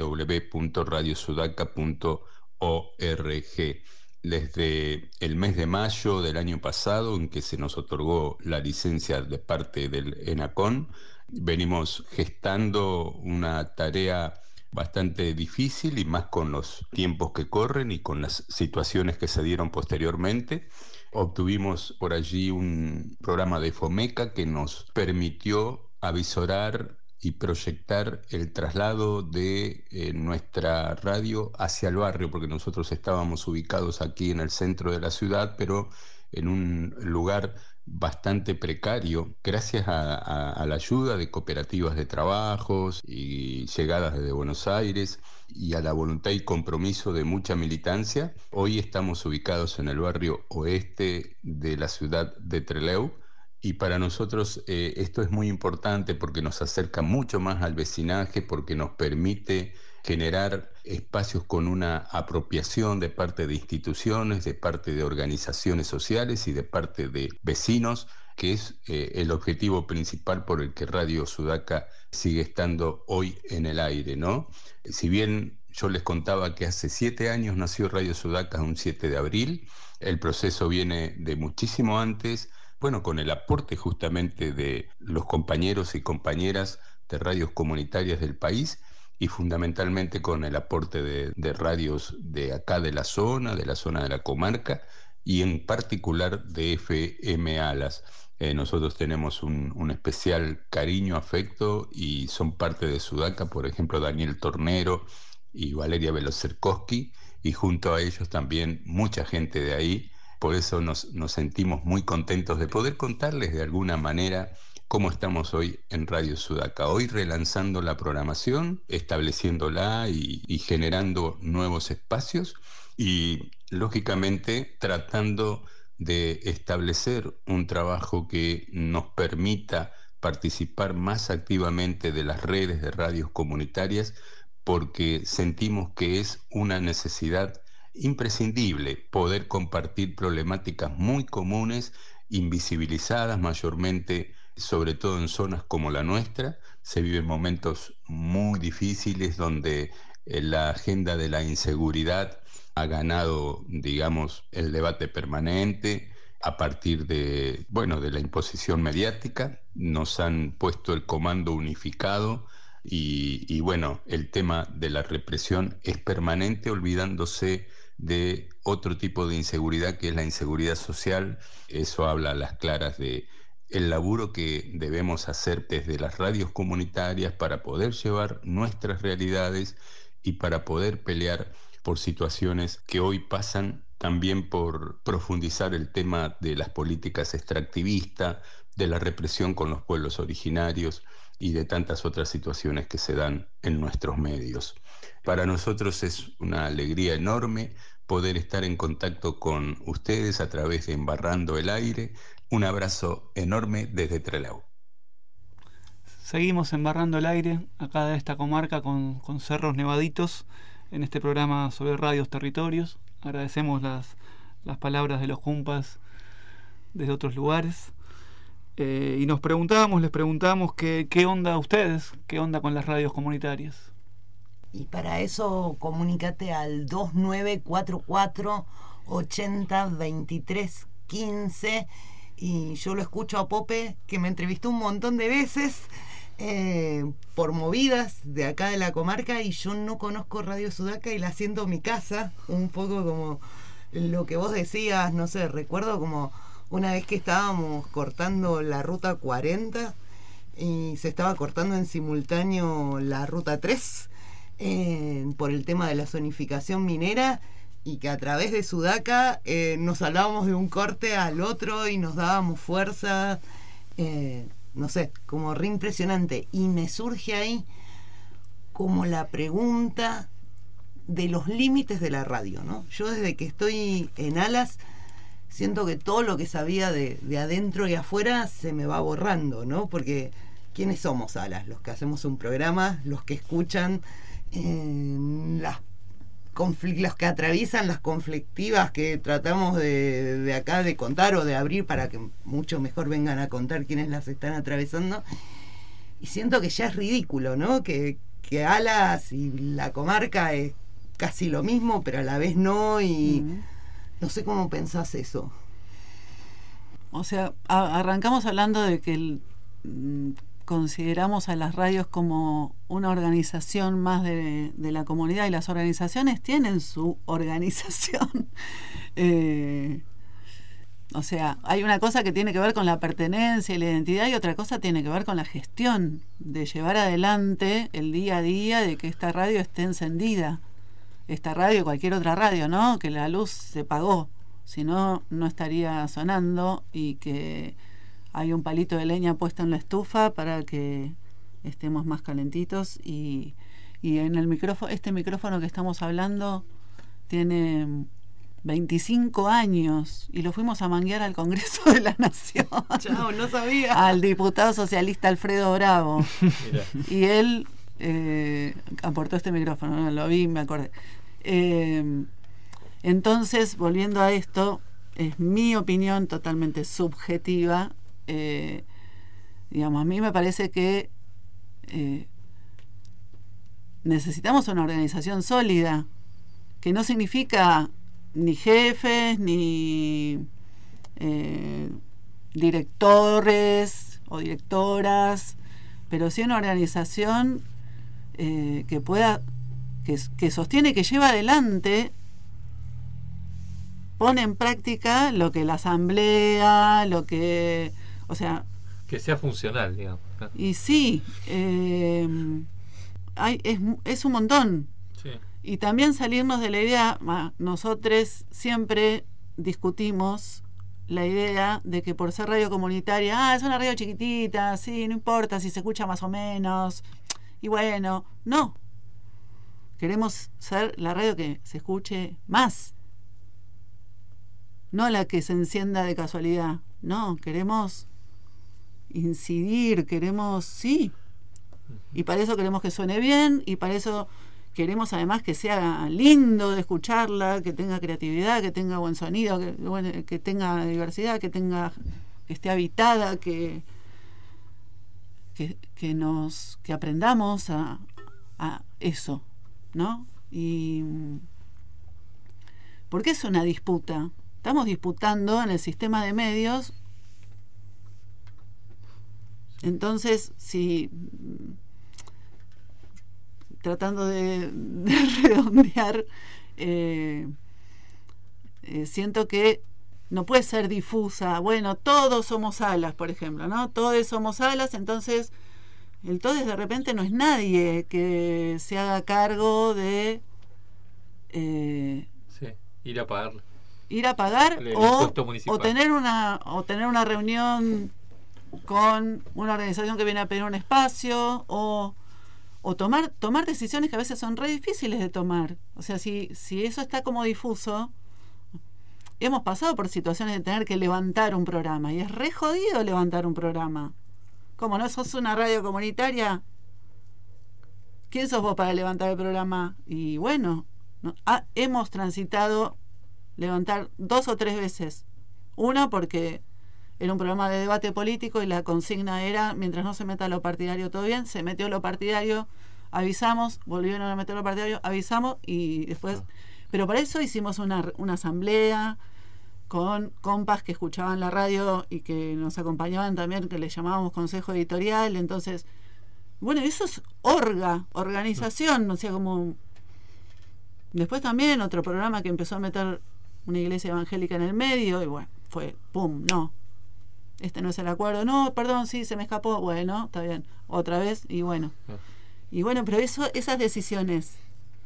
www.radiosudaca.org. Desde el mes de mayo del año pasado, en que se nos otorgó la licencia de parte del ENACON, venimos gestando una tarea bastante difícil y más con los tiempos que corren y con las situaciones que se dieron posteriormente. Obtuvimos por allí un programa de FOMECA que nos permitió avisorar y proyectar el traslado de nuestra radio hacia el barrio, porque nosotros estábamos ubicados aquí en el centro de la ciudad, pero en un lugar bastante precario, gracias a la ayuda de cooperativas de trabajos y llegadas desde Buenos Aires y a la voluntad y compromiso de mucha militancia. Hoy estamos ubicados en el barrio oeste de la ciudad de Trelew, y para nosotros esto es muy importante porque nos acerca mucho más al vecinaje, porque nos permite generar espacios con una apropiación de parte de instituciones, de parte de organizaciones sociales y de parte de vecinos, que es el objetivo principal por el que Radio Sudaca sigue estando hoy en el aire, ¿no? Si bien yo les contaba que hace 7 años nació Radio Sudaca, un 7 de abril, el proceso viene de muchísimo antes, bueno, con el aporte justamente de los compañeros y compañeras de radios comunitarias del país, y fundamentalmente con el aporte de radios de acá de la zona de la comarca, y en particular de FM Alas. Nosotros tenemos un especial cariño, afecto, y son parte de Sudaca, por ejemplo, Daniel Tornero y Valeria Velocerkowski, y junto a ellos también mucha gente de ahí. Por eso nos sentimos muy contentos de poder contarles de alguna manera cómo estamos hoy en Radio Sudaca. Hoy relanzando la programación, estableciéndola y generando nuevos espacios, y lógicamente tratando de establecer un trabajo que nos permita participar más activamente de las redes de radios comunitarias, porque sentimos que es una necesidad imprescindible poder compartir problemáticas muy comunes, invisibilizadas mayormente, sobre todo en zonas como la nuestra. Se viven momentos muy difíciles donde la agenda de la inseguridad ha ganado, digamos, el debate permanente a partir de la imposición mediática. Nos han puesto el comando unificado y el tema de la represión es permanente, olvidándose de otro tipo de inseguridad, que es la inseguridad social. Eso habla a las claras de el laburo que debemos hacer desde las radios comunitarias para poder llevar nuestras realidades y para poder pelear por situaciones que hoy pasan también por profundizar el tema de las políticas extractivistas, de la represión con los pueblos originarios y de tantas otras situaciones que se dan en nuestros medios. Para nosotros es una alegría enorme poder estar en contacto con ustedes a través de Embarrando el Aire. Un abrazo enorme desde Trelew. Seguimos embarrando el aire acá de esta comarca con cerros nevaditos en este programa sobre radios territorios. Agradecemos las palabras de los cumpas desde otros lugares. Y les preguntábamos qué onda ustedes, qué onda con las radios comunitarias. Y para eso comunícate al 2944 80 23 15. Y yo lo escucho a Pope, que me entrevistó un montón de veces por movidas de acá de la comarca, y yo no conozco Radio Sudaca y la siento mi casa, un poco como lo que vos decías, no sé, recuerdo como una vez que estábamos cortando la ruta 40 y se estaba cortando en simultáneo la ruta 3 por el tema de la zonificación minera, y que a través de Sudaca nos hablábamos de un corte al otro y nos dábamos fuerza, no sé, como re impresionante. Y me surge ahí como la pregunta de los límites de la radio, ¿no? Yo desde que estoy en Alas siento que todo lo que sabía de adentro y afuera se me va borrando, ¿no? Porque ¿quiénes somos Alas? Los que hacemos un programa, los que escuchan los que atraviesan las conflictivas que tratamos de acá de contar o de abrir para que mucho mejor vengan a contar quiénes las están atravesando. Y siento que ya es ridículo, ¿no? Que Alas y la comarca es casi lo mismo, pero a la vez no, y no sé cómo pensás eso. O sea, arrancamos hablando de que consideramos a las radios como una organización más de la comunidad, y las organizaciones tienen su organización. O sea, hay una cosa que tiene que ver con la pertenencia y la identidad, y otra cosa tiene que ver con la gestión, de llevar adelante el día a día de que esta radio esté encendida. Esta radio y cualquier otra radio, ¿no? Que la luz se pagó si no, no estaría sonando, y que hay un palito de leña puesto en la estufa para que estemos más calentitos, y en el micrófono, este micrófono que estamos hablando tiene 25 años y lo fuimos a manguear al Congreso de la Nación. Chao, no sabía. Al diputado socialista Alfredo Bravo. Mirá. Y él aportó este micrófono, ¿no? Lo vi, me acordé. Entonces, volviendo a esto, es mi opinión totalmente subjetiva. Digamos, a mí me parece que necesitamos una organización sólida, que no significa ni jefes, ni directores o directoras, pero sí una organización que pueda, que sostiene, que lleva adelante, pone en práctica lo que la asamblea, lo que, o sea, que sea funcional, digamos. Y sí, es un montón. Sí. Y también salirnos de la idea, nosotros siempre discutimos la idea de que por ser radio comunitaria, es una radio chiquitita, sí, no importa si se escucha más o menos, y bueno, no. Queremos ser la radio que se escuche más, no la que se encienda de casualidad, no, queremos incidir, queremos, sí, y para eso queremos que suene bien, y para eso queremos además que sea lindo de escucharla, que tenga creatividad, que tenga buen sonido, que tenga diversidad, que esté habitada, que aprendamos a eso, ¿no? Y porque es una disputa. Estamos disputando en el sistema de medios. Entonces, si tratando de redondear, siento que no puede ser difusa. Bueno, todos somos Alas, por ejemplo, ¿no? Todos somos Alas, entonces el todes de repente no es nadie que se haga cargo de sí, ir a pagar o tener una reunión con una organización que viene a pedir un espacio, o tomar decisiones que a veces son re difíciles de tomar. O sea, si eso está como difuso, hemos pasado por situaciones de tener que levantar un programa, y es re jodido levantar un programa. ¿Cómo no sos una radio comunitaria? ¿Quién sos vos para levantar el programa? Y bueno, hemos transitado levantar 2 o 3 veces. Una porque era un programa de debate político y la consigna era, mientras no se meta lo partidario, todo bien. Se metió lo partidario, avisamos, volvieron a meter lo partidario, avisamos, y después... Pero para eso hicimos una asamblea con compas que escuchaban la radio y que nos acompañaban también, que les llamábamos consejo editorial. Entonces, bueno, eso es organización, o sea, como... Después también otro programa que empezó a meter una iglesia evangélica en el medio, y bueno, fue pum, no, este no es el acuerdo, no, perdón, sí, se me escapó, bueno, está bien, otra vez, y bueno, pero esas decisiones,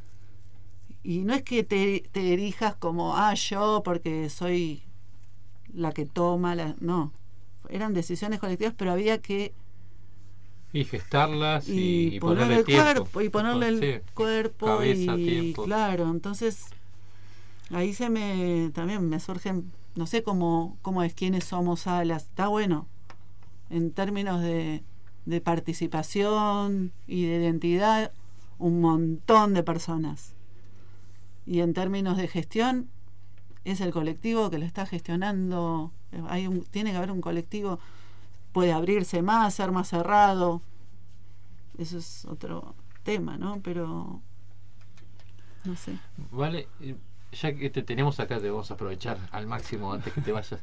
y no es que te erijas como, yo porque soy la que toma, no, eran decisiones colectivas, pero había que gestarlas y ponerle el tiempo, cuerpo, y ponerle el cuerpo, cabeza, y tiempo. Claro, entonces ahí también me surgen, no sé cómo es quiénes somos Alas. Está bueno en términos de participación y de identidad, un montón de personas, y en términos de gestión es el colectivo que lo está gestionando. Tiene que haber un colectivo, puede abrirse más, ser más cerrado, eso es otro tema, ¿no? Pero no sé. Vale, ya que te tenemos acá, te vamos a aprovechar al máximo antes que te vayas.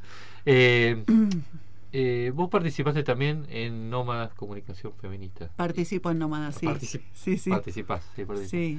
Vos participaste también en Nómadas Comunicación Feminista. Participo en Nómadas, sí. Sí. Participás, sí.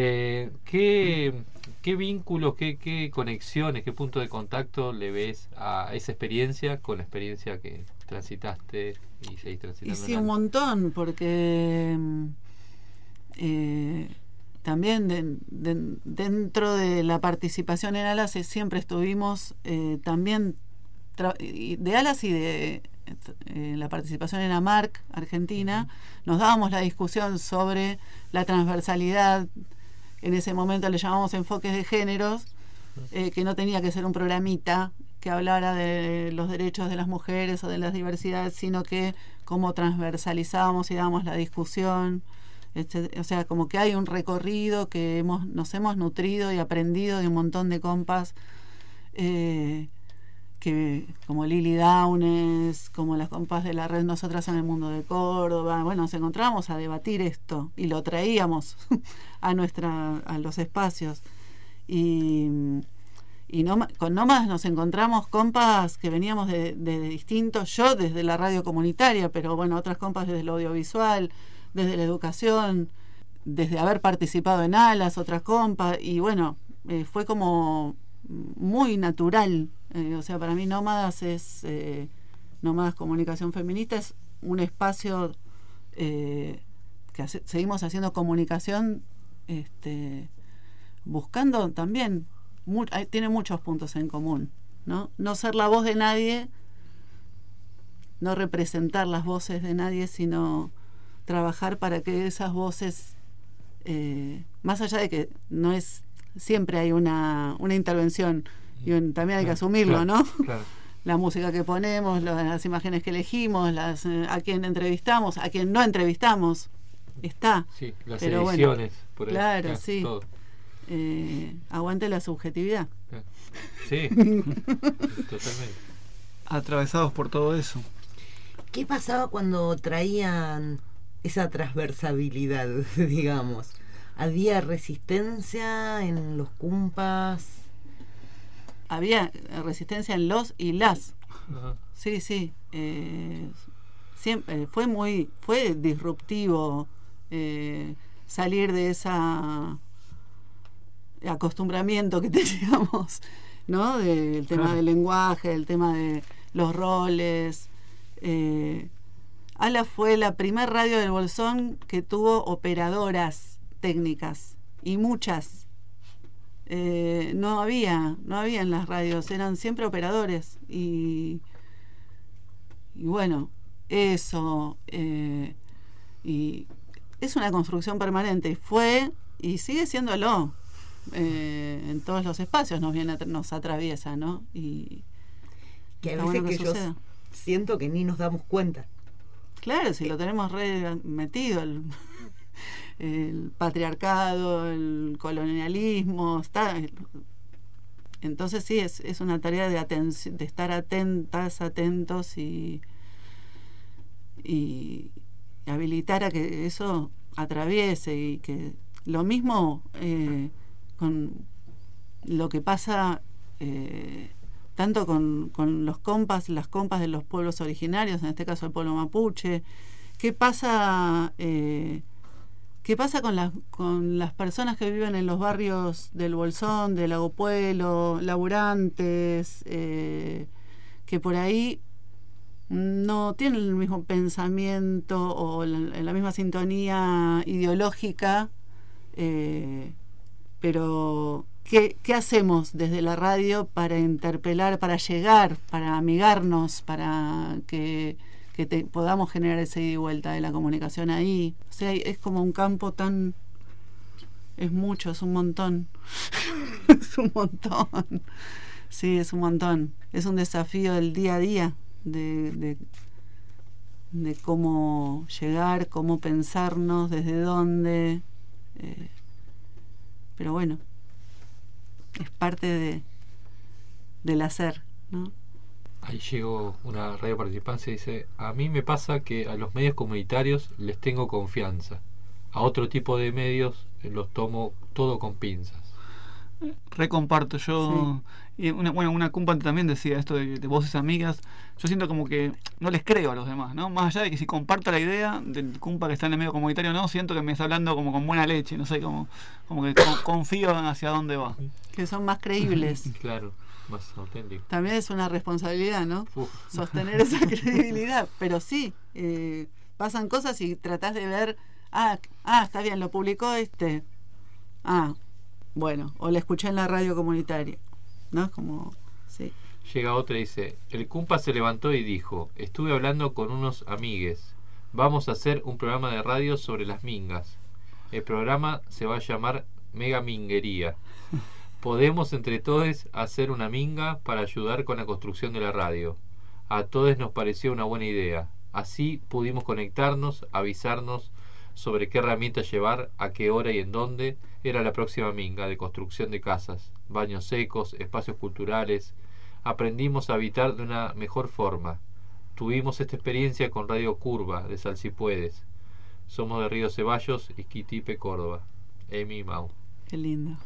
¿Qué vínculos, qué conexiones, qué punto de contacto le ves a esa experiencia con la experiencia que transitaste y seguís transitando? Y sí, un montón, porque también dentro de la participación en ALAS siempre estuvimos también de ALAS y de la participación en AMARC Argentina, nos dábamos la discusión sobre la transversalidad. En ese momento le llamamos enfoques de géneros, que no tenía que ser un programita que hablara de los derechos de las mujeres o de las diversidades, sino que cómo transversalizábamos y dábamos la discusión. O sea, como que hay un recorrido que nos hemos nutrido y aprendido de un montón de compas, que como Lili Downes, como las compas de la red Nosotras en el Mundo de Córdoba. Bueno, nos encontrábamos a debatir esto y lo traíamos a los espacios. Y con Nómadas nos encontramos compas que veníamos de distintos, yo desde la radio comunitaria, pero bueno, otras compas desde lo audiovisual, desde la educación, desde haber participado en ALAS, otras compas, y bueno, fue como muy natural. O sea, para mí Nómadas Nómadas Comunicación Feminista es un espacio que seguimos haciendo comunicación, buscando también, tiene muchos puntos en común, ¿no? No ser la voz de nadie, no representar las voces de nadie, sino trabajar para que esas voces, más allá de que no es siempre hay una intervención, y también hay que asumirlo, ¿no? Claro. La música que ponemos, las imágenes que elegimos, a quien entrevistamos, a quien no entrevistamos, está. Sí, las pero ediciones, bueno, por ahí. Claro, sí. Todo. Aguante la subjetividad. Sí, totalmente. Atravesados por todo eso. ¿Qué pasaba cuando traían esa transversabilidad, digamos? ¿Había resistencia en los cumpas? Había resistencia en los y las. Ajá. Sí, sí. Siempre fue disruptivo salir de esa acostumbramiento que teníamos, ¿no? Del tema del lenguaje, del tema de los roles. ALA fue la primer radio del Bolsón que tuvo operadoras técnicas, y muchas. No había en las radios, eran siempre operadores, y bueno, eso, y es una construcción permanente, fue y sigue siéndolo. En todos los espacios nos atraviesa, ¿no? Y que a veces bueno que yo siento que ni nos damos cuenta. Claro, si lo tenemos re metido, el patriarcado, el colonialismo, entonces sí, es una tarea de estar atentos y habilitar a que eso atraviese, y que lo mismo con lo que pasa tanto con los compas, las compas de los pueblos originarios, en este caso el pueblo mapuche. ¿Qué pasa con las personas que viven en los barrios del Bolsón, del Lago Puelo, laburantes, que por ahí no tienen el mismo pensamiento o la misma sintonía ideológica, pero ¿qué hacemos desde la radio para interpelar, para llegar, para amigarnos, para que podamos generar esa ida y vuelta de la comunicación ahí? O sea, es como un campo es mucho, es un montón. Es un montón. Sí, es un montón. Es un desafío del día a día de cómo llegar, cómo pensarnos, desde dónde. Pero bueno, es parte del hacer, ¿no? Ahí llegó una radio participante y dice: a mí me pasa que a los medios comunitarios les tengo confianza, a otro tipo de medios los tomo todo con pinzas. Recomparto yo. Sí. Y una compa también decía esto de voces amigas. Yo siento como que no les creo a los demás, ¿no? Más allá de que si comparto la idea del compa que está en el medio comunitario, no, siento que me está hablando como con buena leche, no sé, como que confío en hacia dónde va. Que son más creíbles. Claro, más auténtico. También es una responsabilidad, ¿no? Sostener esa credibilidad. Pero sí, pasan cosas y tratás de ver, está bien, lo publicó Bueno, o la escuché en la radio comunitaria, ¿no? Como, sí. Llega otra y dice: el Cumpa se levantó y dijo: estuve hablando con unos amigues, vamos a hacer un programa de radio sobre las mingas. El programa se va a llamar Mega Minguería. Podemos entre todos hacer una minga para ayudar con la construcción de la radio. A todos nos pareció una buena idea. Así pudimos conectarnos, avisarnos sobre qué herramientas llevar, a qué hora y en dónde era la próxima minga de construcción de casas, baños secos, espacios culturales. Aprendimos a habitar de una mejor forma. Tuvimos esta experiencia con Radio Curva de Salsipuedes. Somos de Río Ceballos, Isquitipe, Córdoba. Emi y Mau. Qué lindo.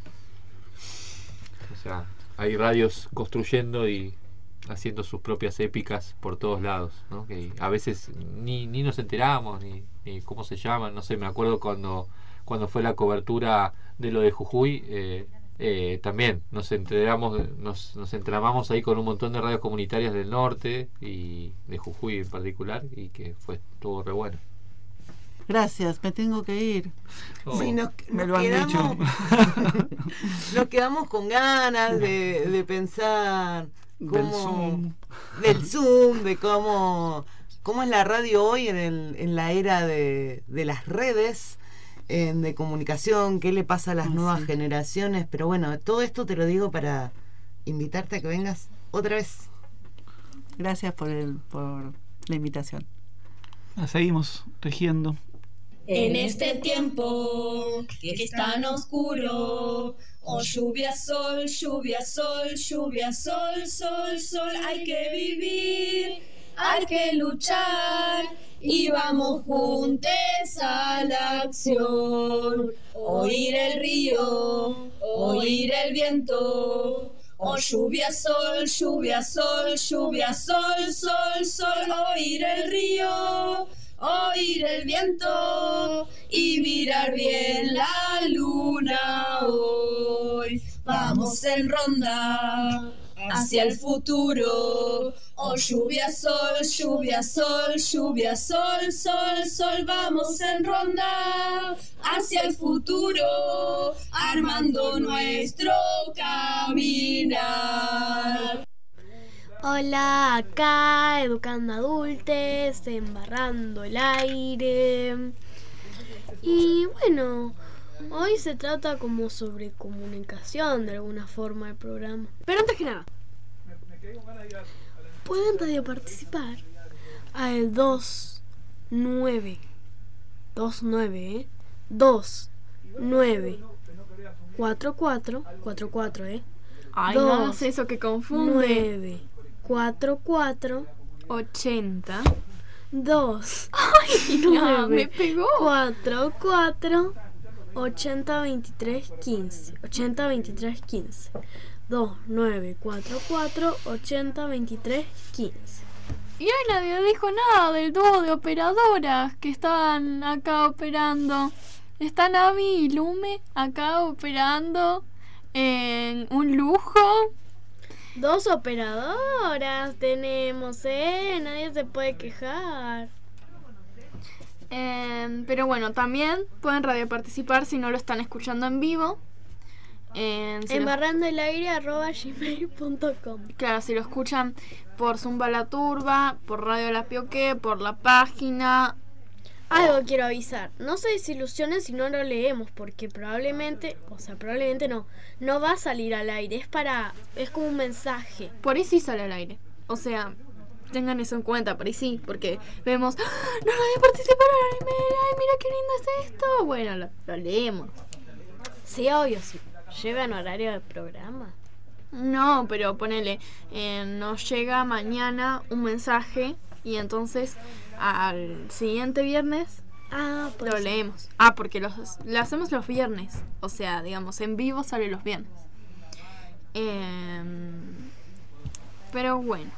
O sea, hay radios construyendo y haciendo sus propias épicas por todos lados, ¿no? Que a veces ni nos enteramos ni cómo se llaman. No sé, me acuerdo cuando fue la cobertura de lo de Jujuy, también nos entramamos ahí con un montón de radios comunitarias del norte y de Jujuy en particular, y que estuvo re bueno. Gracias, me tengo que ir. Sí, me lo han dicho. Nos quedamos con ganas de pensar del Zoom, de cómo es la radio hoy en la era de las redes, de comunicación, qué le pasa a las nuevas generaciones. Pero bueno, todo esto te lo digo para invitarte a que vengas otra vez. Gracias por la invitación. La seguimos tejiendo. En este tiempo que es tan oscuro, lluvia, sol, lluvia, sol, lluvia, sol, sol, sol, hay que vivir, hay que luchar y vamos juntos a la acción. Oír el río, oír el viento, lluvia, sol, lluvia, sol, lluvia, sol, sol, sol, oír el río, oír el viento y mirar bien la luna hoy. Vamos en ronda hacia el futuro. Lluvia, sol, lluvia, sol, lluvia, sol, sol, sol. Vamos en ronda hacia el futuro, armando nuestro caminar. Hola, acá Educando Adultes, Embarrando el Aire. Y bueno, hoy se trata como sobre comunicación de alguna forma el programa. Pero antes que nada, pueden radio participar al 29 44 Ay, no hagas eso que confunde. 44 80 2 Ay, no, me pegó. 44 80 23 15 80 23 15 2944 80 23 15. Y hoy nadie dijo nada del dúo de operadoras que estaban acá operando. Están Avi y Lume acá operando en un lujo. 2 operadoras tenemos, nadie se puede quejar. Pero bueno, también pueden radio participar si no lo están escuchando en vivo. Embarrandoelaire@gmail.com. Claro, si lo escuchan por Zumba la Turba, por Radio La Pioqué, por la página. Algo quiero avisar, no se desilusionen si no lo leemos, porque probablemente no va a salir al aire, es como un mensaje. Por ahí sí sale al aire, o sea, tengan eso en cuenta, por ahí sí, porque vemos, ¡ah! No radio participar, ay, mira qué lindo es esto. Bueno, lo leemos. Sí, obvio, sí. ¿Llevan horario del programa? No, pero ponele, nos llega mañana un mensaje y entonces al siguiente viernes lo leemos. Porque lo hacemos los viernes, o sea, digamos, en vivo sale los viernes. Pero bueno.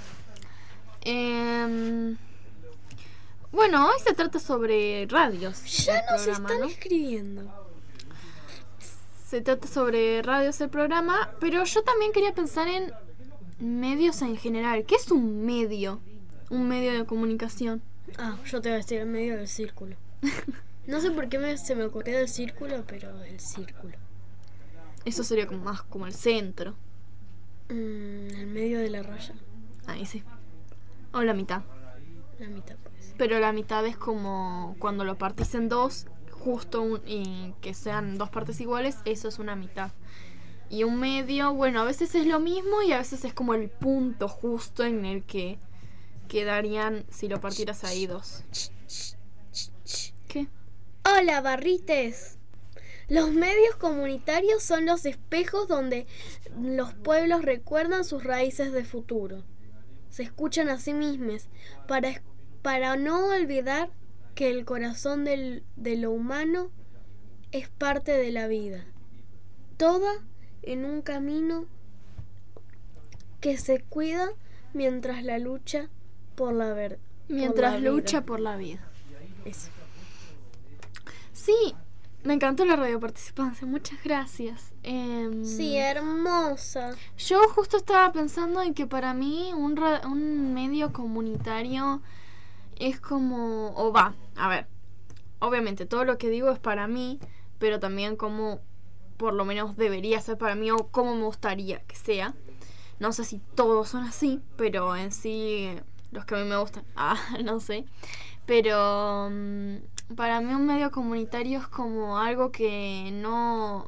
Bueno, hoy se trata sobre radios. Ya nos están escribiendo. Se trata sobre radios el programa, pero yo también quería pensar en medios en general. ¿Qué es un medio? Un medio de comunicación. Yo te voy a decir el medio del círculo. No sé por qué se me ocurrió el círculo, pero el círculo. Eso sería como más como el centro. El medio de la raya. Ahí sí. O la mitad. La mitad, pues. Pero la mitad es como cuando lo partís en dos, justo y que sean dos partes iguales, eso es una mitad. Y un medio, bueno, a veces es lo mismo y a veces es como el punto justo en el que quedarían si lo partieras ahí dos. ¿Qué? Hola, barrites. Los medios comunitarios son los espejos donde los pueblos recuerdan sus raíces de futuro. Se escuchan a sí mismos para no olvidar que el corazón de lo humano es parte de la vida. Toda en un camino que se cuida mientras lucha por la verdad. Mientras lucha por la vida. Eso. Sí, me encantó la radio participancia, muchas gracias. Sí, hermosa. Yo justo estaba pensando en que para mí un medio comunitario es como, a ver, obviamente todo lo que digo es para mí, pero también como por lo menos debería ser para mí o como me gustaría que sea. No sé si todos son así, pero en sí los que a mí me gustan, no sé. Pero para mí un medio comunitario es como algo que no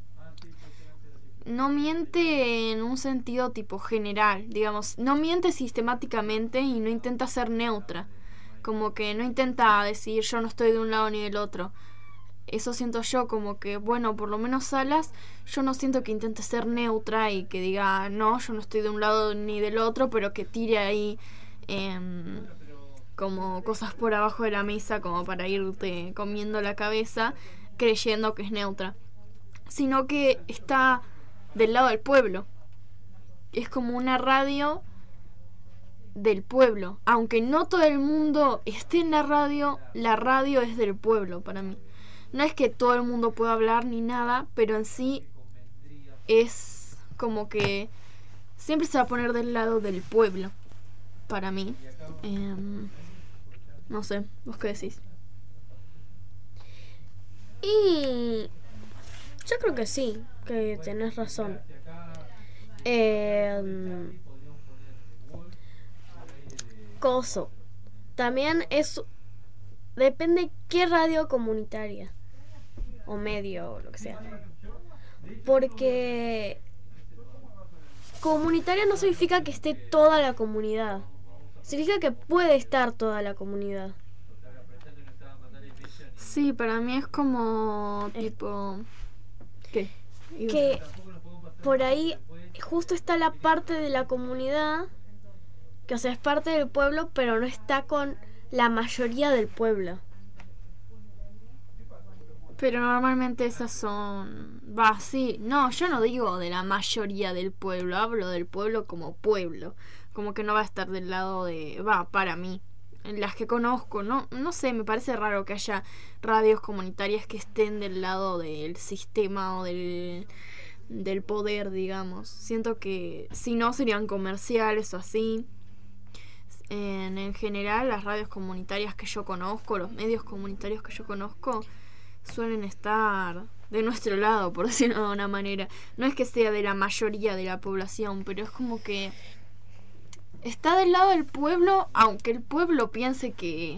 miente en un sentido tipo general, digamos, no miente sistemáticamente y no intenta ser neutra, como que no intenta decir yo no estoy de un lado ni del otro. Eso siento yo, como que, bueno, por lo menos Alas, yo no siento que intente ser neutra y que diga, no, yo no estoy de un lado ni del otro, pero que tire ahí como cosas por abajo de la mesa como para irte comiendo la cabeza creyendo que es neutra, sino que está del lado del pueblo. Es como una radio del pueblo. Aunque no todo el mundo esté en la radio es del pueblo para mí. No es que todo el mundo pueda hablar ni nada, pero en sí es como que siempre se va a poner del lado del pueblo para mí. No sé, ¿vos qué decís? Y yo creo que sí, que tenés razón. Coso. También depende qué radio comunitaria o medio o lo que sea. Porque comunitaria no significa que esté toda la comunidad. Significa que puede estar toda la comunidad. Sí, para mí es como tipo... ¿Qué? Que por ahí justo está la parte de la comunidad que, o sea, es parte del pueblo, pero no está con la mayoría del pueblo. Pero normalmente esas son... sí. No, yo no digo de la mayoría del pueblo. Hablo del pueblo como pueblo. Como que no va a estar del lado de... para mí. En las que conozco, no sé, me parece raro que haya radios comunitarias que estén del lado del sistema o del poder, digamos. Siento que si no serían comerciales o así. En general, las radios comunitarias que yo conozco, los medios comunitarios que yo conozco, suelen estar de nuestro lado, por decirlo de una manera. No es que sea de la mayoría de la población, pero es como que está del lado del pueblo, aunque el pueblo piense que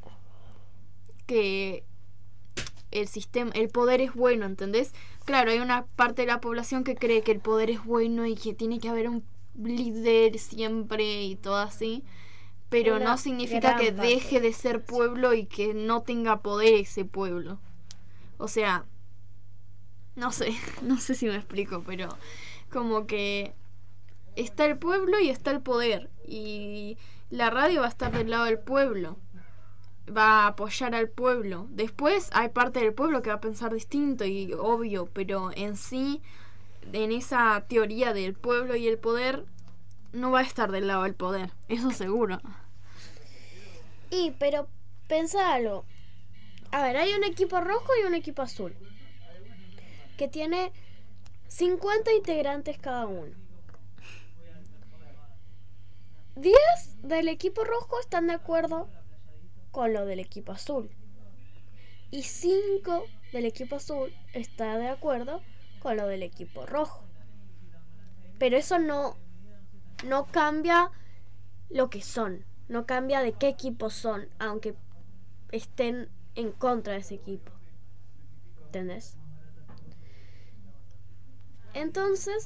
el sistema, el poder es bueno, ¿entendés? Claro, hay una parte de la población que cree que el poder es bueno y que tiene que haber un líder siempre y todo así, pero no significa que deje de ser pueblo y que no tenga poder ese pueblo. O sea, no sé si me explico, pero como que está el pueblo y está el poder, y la radio va a estar del lado del pueblo, va a apoyar al pueblo. Después hay parte del pueblo que va a pensar distinto y obvio, pero en sí, en esa teoría del pueblo y el poder, no va a estar del lado del poder, eso seguro. Pero pensalo. A ver, hay un equipo rojo y un equipo azul que tiene 50 integrantes cada uno. 10 del equipo rojo están de acuerdo con lo del equipo azul. y 5 del equipo azul está de acuerdo con lo del equipo rojo. Pero eso no cambia lo que son, no cambia de qué equipo son, aunque estén en contra de ese equipo. ¿Entendés? Entonces,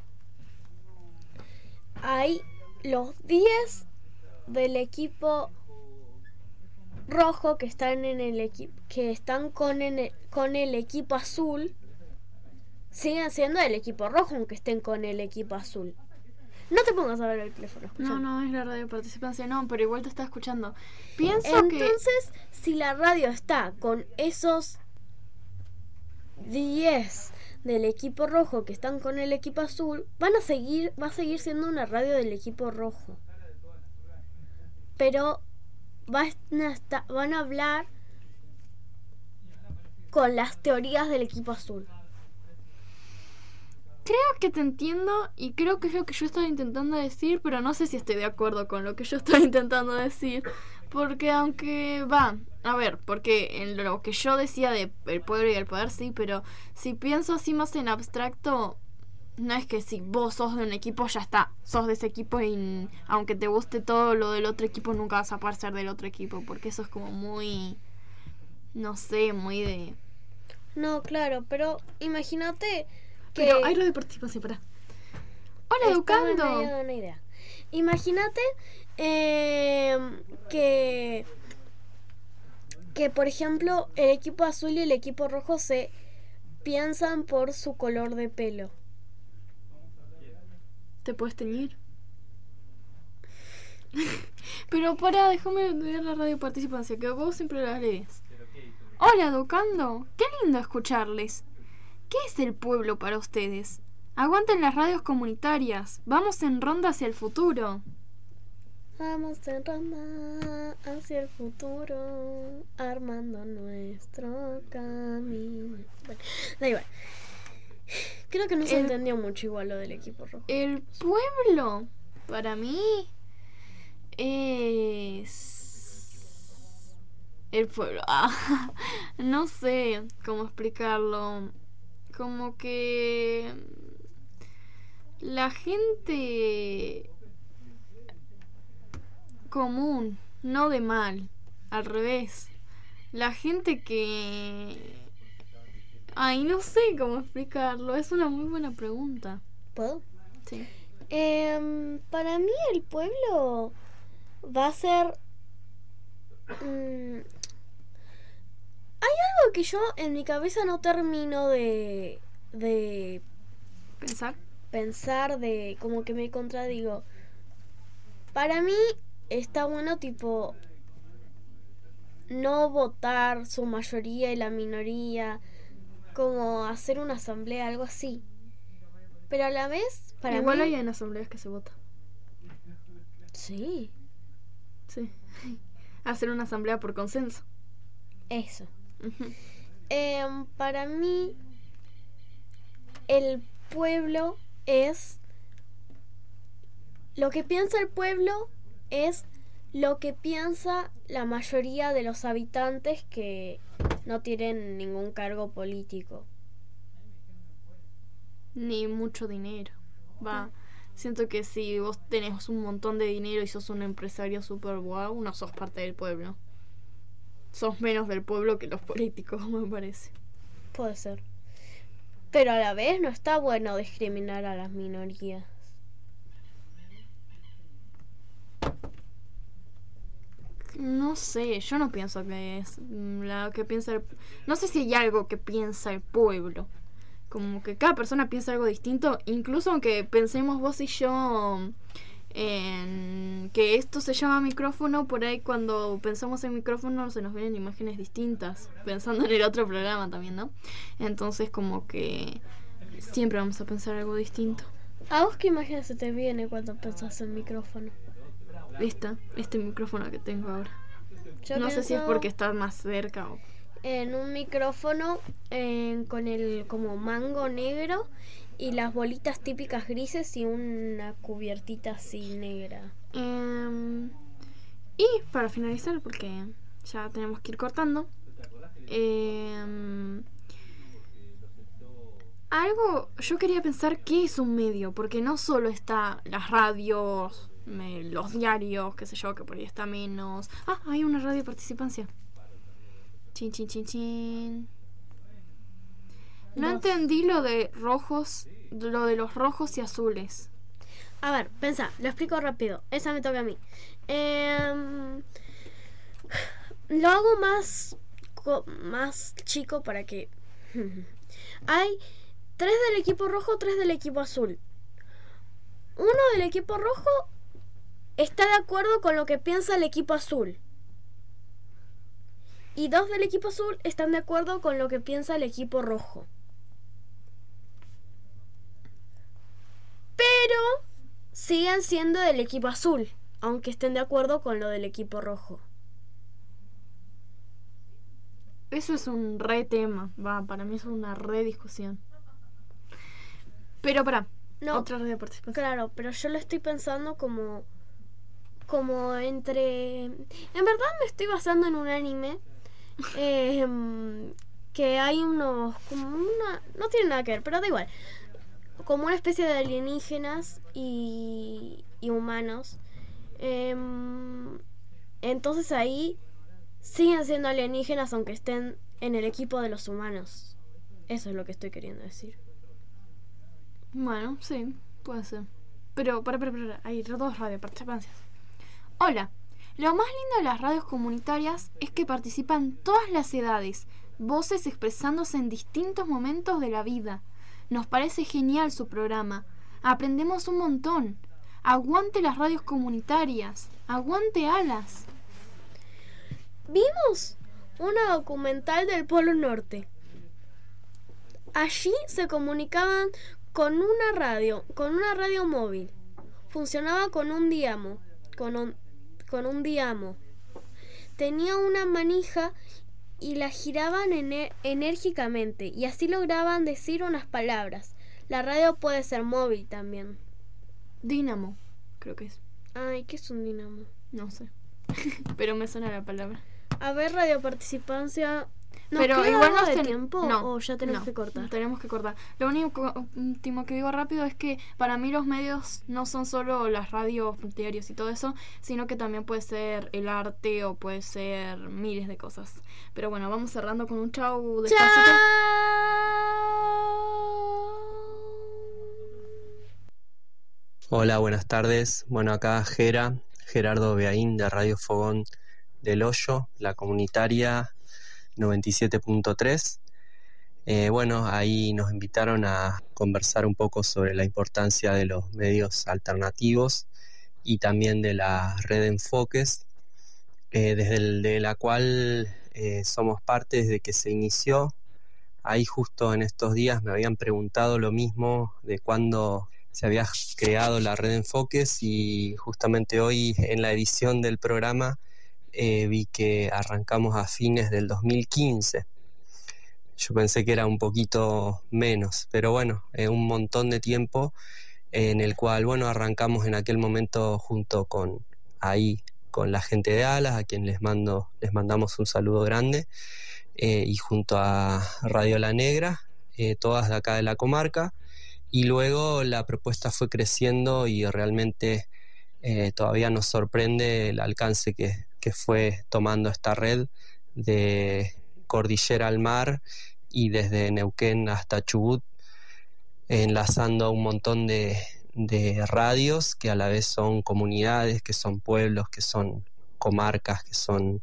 hay los 10 del equipo rojo que están en el equipo, que están con el equipo azul, siguen siendo del equipo rojo aunque estén con el equipo azul. No te pongas a ver el teléfono. No, es la radio participancia, no, pero igual te está escuchando. Pienso Entonces, si la radio está con esos 10 del equipo rojo que están con el equipo azul, va a seguir siendo una radio del equipo rojo. Pero van a hablar con las teorías del equipo azul. Creo que te entiendo y creo que es lo que yo estaba intentando decir, pero no sé si estoy de acuerdo con lo que yo estoy intentando decir. Porque aunque porque en lo que yo decía de el pueblo y el poder, sí, pero si pienso así más en abstracto, no es que si vos sos de un equipo ya está, sos de ese equipo y aunque te guste todo lo del otro equipo nunca vas a poder ser del otro equipo, porque eso es como muy, no sé, muy de... No, claro, pero imagínate que... Pero hay radio participación, pará. Hola, Educando. Una idea. Imagínate que por ejemplo el equipo azul y el equipo rojo se piensan por su color de pelo. ¿Te puedes teñir? Pero pará, déjame ver la radio participancia, que vos siempre la lees. Hola, Educando. Qué lindo escucharles. ¿Qué es el pueblo para ustedes? Aguanten las radios comunitarias. Vamos en ronda hacia el futuro. Vamos en ronda hacia el futuro, armando nuestro camino. Bueno, da igual. Creo que no se entendió mucho igual lo del equipo rojo. El pueblo, para mí, es... El pueblo. No sé cómo explicarlo. Como que... La gente... común, no de mal, al revés. La gente que... Ay, no sé cómo explicarlo, es una muy buena pregunta. ¿Puedo? Sí. Para mí el pueblo va a ser... Hay algo que yo en mi cabeza no termino de pensar, de como que me contradigo. Para mí está bueno tipo no votar su mayoría y la minoría, como hacer una asamblea, algo así. Pero a la vez, para igual mí... hay en asambleas que se vota. Sí. Sí. Hacer una asamblea por consenso. Eso. Para mí el pueblo es... Lo que piensa el pueblo es lo que piensa la mayoría de los habitantes que no tienen ningún cargo político. Ni mucho dinero. Siento que si vos tenés un montón de dinero y sos un empresario super guau, no sos parte del pueblo. Sos menos del pueblo que los políticos, me parece. Puede ser. Pero a la vez no está bueno discriminar a las minorías. No sé, yo no pienso que es lo que piensa no sé si hay algo que piensa el pueblo. Como que cada persona piensa algo distinto. Incluso aunque pensemos vos y yo en que esto se llama micrófono, por ahí cuando pensamos en micrófono se nos vienen imágenes distintas, pensando en el otro programa también, ¿no? Entonces como que siempre vamos a pensar algo distinto. ¿A vos qué imagen se te viene cuando pensás en micrófono? Este micrófono que tengo ahora. Yo no sé si es porque está más cerca o... En un micrófono con el como mango negro y las bolitas típicas grises y una cubiertita así negra. Y para finalizar, porque ya tenemos que ir cortando, Algo, yo quería pensar qué es un medio, porque no solo está las radios, los diarios, qué sé yo, que por ahí está menos. Ah, hay una radio de participancia. Chin, chin, chin, chin. No entendí lo de los rojos y azules. A ver, pensá, lo explico rápido. Esa me toca a mí. Lo hago más chico para que... Hay 3 del equipo rojo, 3 del equipo azul. Uno del equipo rojo está de acuerdo con lo que piensa el equipo azul. Y 2 del equipo azul están de acuerdo con lo que piensa el equipo rojo. Pero siguen siendo del equipo azul, aunque estén de acuerdo con lo del equipo rojo. Eso es un re tema. Para mí es una re discusión. Pero no, otra red de participación. Claro, pero yo lo estoy pensando como entre... En verdad me estoy basando en un anime que hay unos... no tiene nada que ver, pero da igual. Como una especie de alienígenas y humanos. Entonces ahí siguen siendo alienígenas aunque estén en el equipo de los humanos. Eso es lo que estoy queriendo decir. Bueno, sí, puede ser. Pero, para, hay 2 radioparticipancias. Hola, lo más lindo de las radios comunitarias es que participan todas las edades, voces expresándose en distintos momentos de la vida. Nos parece genial su programa. Aprendemos un montón. Aguante las radios comunitarias. Aguante Alas. Vimos una documental del Polo Norte. Allí se comunicaban con una radio móvil. Funcionaba con un diamo. Con un diamo. Tenía una manija y la giraban enérgicamente y así lograban decir unas palabras. La radio puede ser móvil también. Dínamo, creo que es. Ay, ¿qué es un dínamo? No sé. Pero me suena la palabra. A ver, radioparticipancia. Pero igual no de tiempo o ya tenemos que cortar. Tenemos que cortar. Lo último que digo rápido es que para mí los medios no son solo las radios, diarios y todo eso, sino que también puede ser el arte o puede ser miles de cosas. Pero bueno, vamos cerrando con un chau despacito. Hola, buenas tardes. Bueno, acá Gerardo Beaín de Radio Fogón del Hoyo, la comunitaria 97.3. Bueno, ahí nos invitaron a conversar un poco sobre la importancia de los medios alternativos y también de la red de enfoques, de la cual somos parte desde que se inició. Ahí justo en estos días me habían preguntado lo mismo de cuándo se había creado la red de enfoques y justamente hoy en la edición del programa vi que arrancamos a fines del 2015. Yo pensé que era un poquito menos, pero bueno, un montón de tiempo en el cual, bueno, arrancamos en aquel momento junto con la gente de Alas, a quien les mandamos un saludo grande, y junto a Radio La Negra, todas de acá de la comarca, y luego la propuesta fue creciendo y realmente todavía nos sorprende el alcance que fue tomando esta red de Cordillera al Mar y desde Neuquén hasta Chubut, enlazando a un montón de radios que a la vez son comunidades, que son pueblos, que son comarcas, que son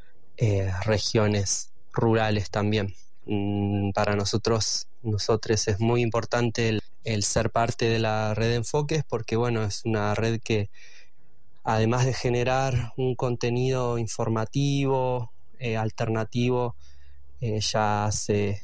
regiones rurales también. Para nosotros es muy importante el ser parte de la red de enfoques porque bueno, es una red que además de generar un contenido informativo, alternativo, ya hace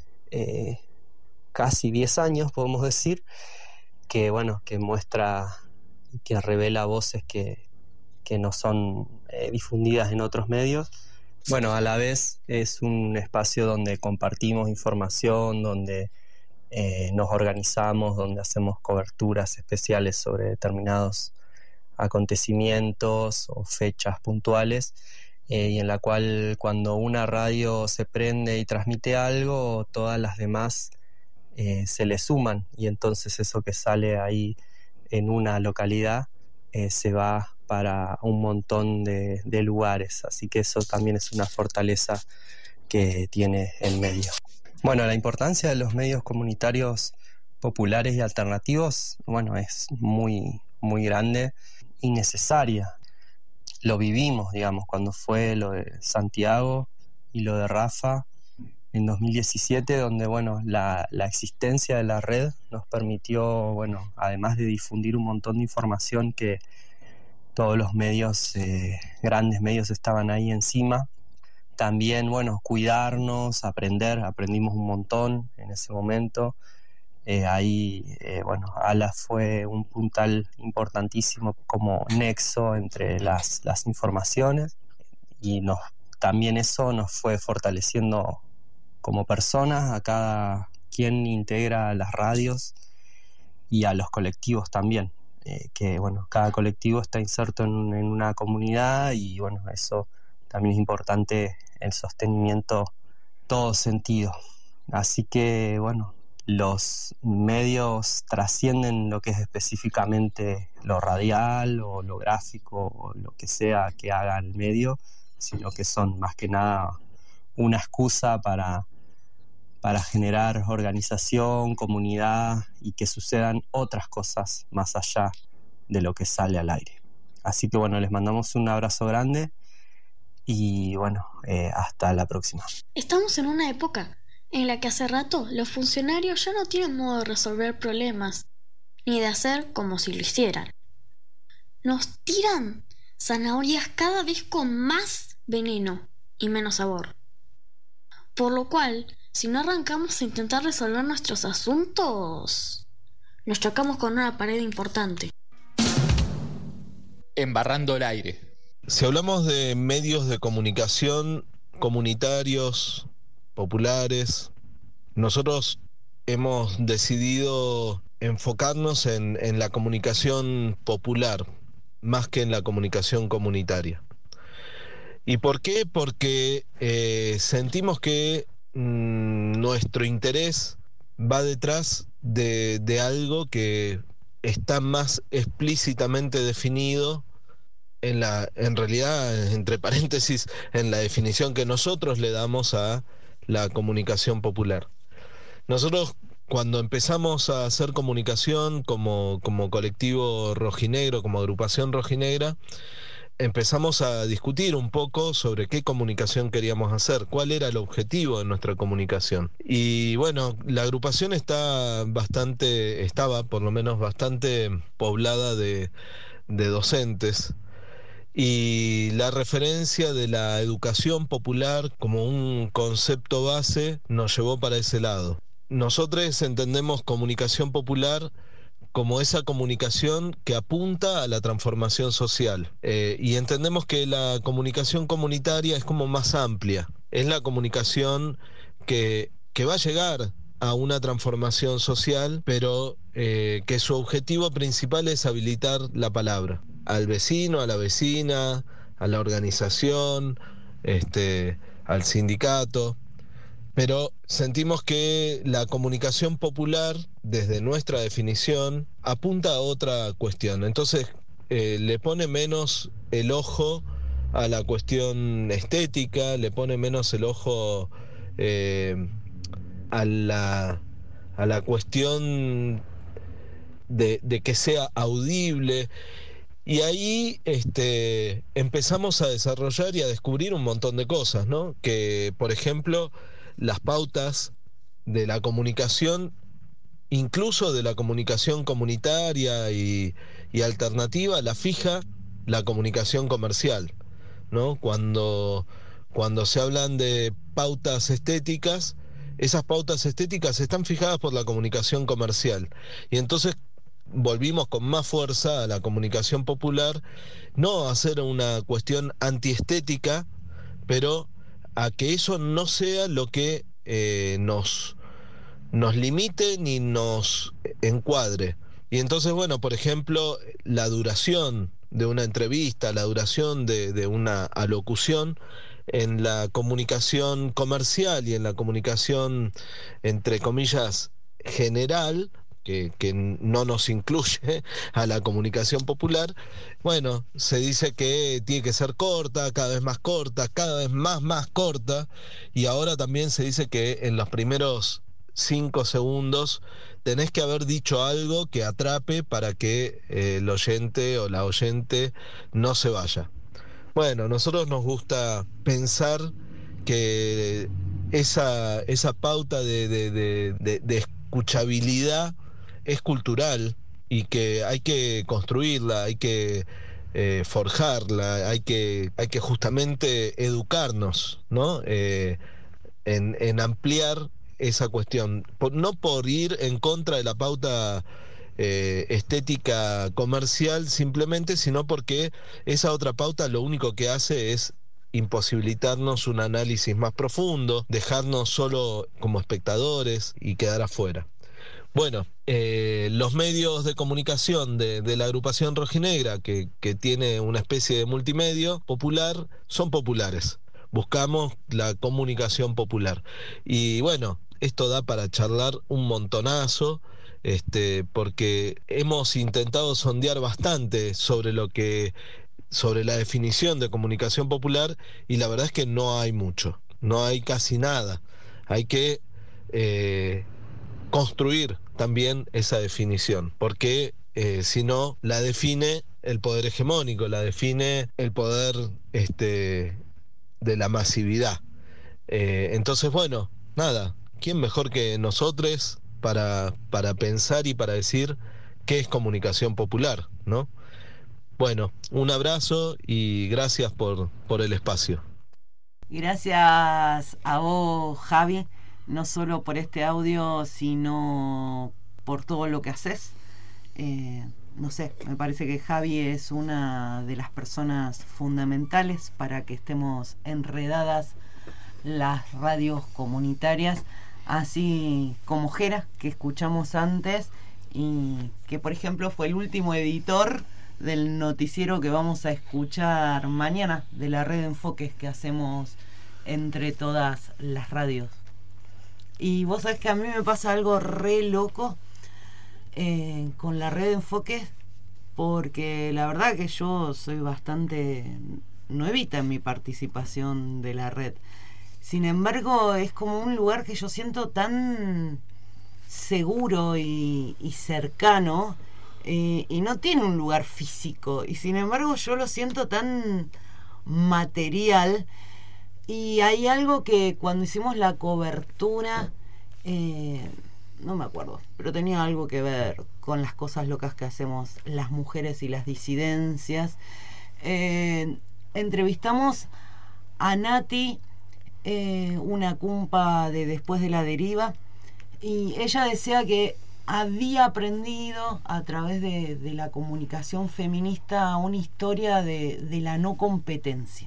casi 10 años, podemos decir, que bueno, que muestra, que revela voces que no son difundidas en otros medios. Bueno, a la vez es un espacio donde compartimos información, donde nos organizamos, donde hacemos coberturas especiales sobre determinados acontecimientos o fechas puntuales y en la cual cuando una radio se prende y transmite algo, todas las demás se le suman, y entonces eso que sale ahí en una localidad se va para un montón de lugares, así que eso también es una fortaleza que tiene el medio. Bueno, la importancia de los medios comunitarios populares y alternativos, bueno, es muy, muy grande y necesaria. Lo vivimos, digamos, cuando fue lo de Santiago y lo de Rafa en 2017, donde, bueno, la existencia de la red nos permitió, bueno, además de difundir un montón de información que todos los medios, grandes medios estaban ahí encima, también, bueno, cuidarnos, aprendimos un montón en ese momento. Bueno, Alas fue un puntal importantísimo como nexo entre las informaciones, y también eso nos fue fortaleciendo como personas, a cada quien integra las radios y a los colectivos también, que bueno, cada colectivo está inserto en una comunidad, y bueno, eso también es importante, el sostenimiento todo sentido. Así que bueno, los medios trascienden lo que es específicamente lo radial o lo gráfico o lo que sea que haga el medio, sino que son más que nada una excusa para generar organización, comunidad, y que sucedan otras cosas más allá de lo que sale al aire. Así que bueno, les mandamos un abrazo grande y bueno, hasta la próxima. Estamos en una época en la que hace rato los funcionarios ya no tienen modo de resolver problemas, ni de hacer como si lo hicieran. Nos tiran zanahorias cada vez con más veneno y menos sabor. Por lo cual, si no arrancamos a intentar resolver nuestros asuntos, nos chocamos con una pared importante. Embarrando el aire. Si hablamos de medios de comunicación comunitarios, populares, nosotros hemos decidido enfocarnos en la comunicación popular más que en la comunicación comunitaria. ¿Y por qué? Porque sentimos que nuestro interés va detrás de algo que está más explícitamente definido en realidad, entre paréntesis, en la definición que nosotros le damos a la comunicación popular. Nosotros, cuando empezamos a hacer comunicación como colectivo rojinegro, como agrupación rojinegra, empezamos a discutir un poco sobre qué comunicación queríamos hacer, cuál era el objetivo de nuestra comunicación. Y bueno, la agrupación estaba por lo menos bastante poblada de docentes, y la referencia de la educación popular como un concepto base nos llevó para ese lado. Nosotros entendemos comunicación popular como esa comunicación que apunta a la transformación social, y entendemos que la comunicación comunitaria es como más amplia, es la comunicación que va a llegar a una transformación social, pero que su objetivo principal es habilitar la palabra al vecino, a la vecina, a la organización, al sindicato. Pero sentimos que la comunicación popular, desde nuestra definición, apunta a otra cuestión. Entonces le pone menos el ojo a la cuestión estética, le pone menos el ojo a la cuestión de que sea audible. Y ahí empezamos a desarrollar y a descubrir un montón de cosas, ¿no? Que, por ejemplo, las pautas de la comunicación, incluso de la comunicación comunitaria y alternativa, la fija la comunicación comercial, ¿no? Cuando se hablan de pautas estéticas, esas pautas estéticas están fijadas por la comunicación comercial. Y entonces volvimos con más fuerza a la comunicación popular, no a hacer una cuestión antiestética, pero a que eso no sea lo que nos limite ni nos encuadre. Y entonces, bueno, por ejemplo, la duración una entrevista, la duración de una alocución. En la comunicación comercial y en la comunicación, entre comillas, general, que no nos incluye a la comunicación popular, bueno, se dice que tiene que ser corta, cada vez más corta, y ahora también se dice que en los primeros 5 segundos tenés que haber dicho algo que atrape para que el oyente o la oyente no se vaya. Bueno, a nosotros nos gusta pensar que esa pauta de escuchabilidad es cultural y que hay que construirla, hay que forjarla, hay que justamente educarnos, ¿no? En ampliar esa cuestión, no por ir en contra de la pauta estética comercial simplemente, sino porque esa otra pauta lo único que hace es imposibilitarnos un análisis más profundo, dejarnos solo como espectadores y quedar afuera. Bueno, los medios de comunicación de la agrupación rojinegra, que tiene una especie de multimedio popular, son populares. Buscamos la comunicación popular. Y bueno, esto da para charlar un montonazo, porque hemos intentado sondear bastante sobre la definición de comunicación popular, y la verdad es que no hay mucho, no hay casi nada. Hay que construir también esa definición, porque si no, la define el poder hegemónico, la define el poder de la masividad. Entonces, bueno, nada, ¿quién mejor que nosotros para pensar y para decir qué es comunicación popular, ¿no? Bueno, un abrazo y gracias por el espacio. Gracias a vos, Javi, no solo por este audio, sino por todo lo que haces. No sé, me parece que Javi es una de las personas fundamentales para que estemos enredadas las radios comunitarias, así como Jera, que escuchamos antes, y que por ejemplo fue el último editor del noticiero que vamos a escuchar mañana, de la red de enfoques que hacemos entre todas las radios. Y vos sabés que a mí me pasa algo re loco con la red de enfoques, porque la verdad que yo soy bastante nuevita en mi participación de la red. Sin embargo, es como un lugar que yo siento tan seguro y cercano, y no tiene un lugar físico, y sin embargo yo lo siento tan material. Y hay algo que cuando hicimos la cobertura, no me acuerdo, pero tenía algo que ver con las cosas locas que hacemos las mujeres y las disidencias. Entrevistamos a Nati, una cumpa de Después de la Deriva, y ella decía que había aprendido a través de la comunicación feminista una historia de la no competencia,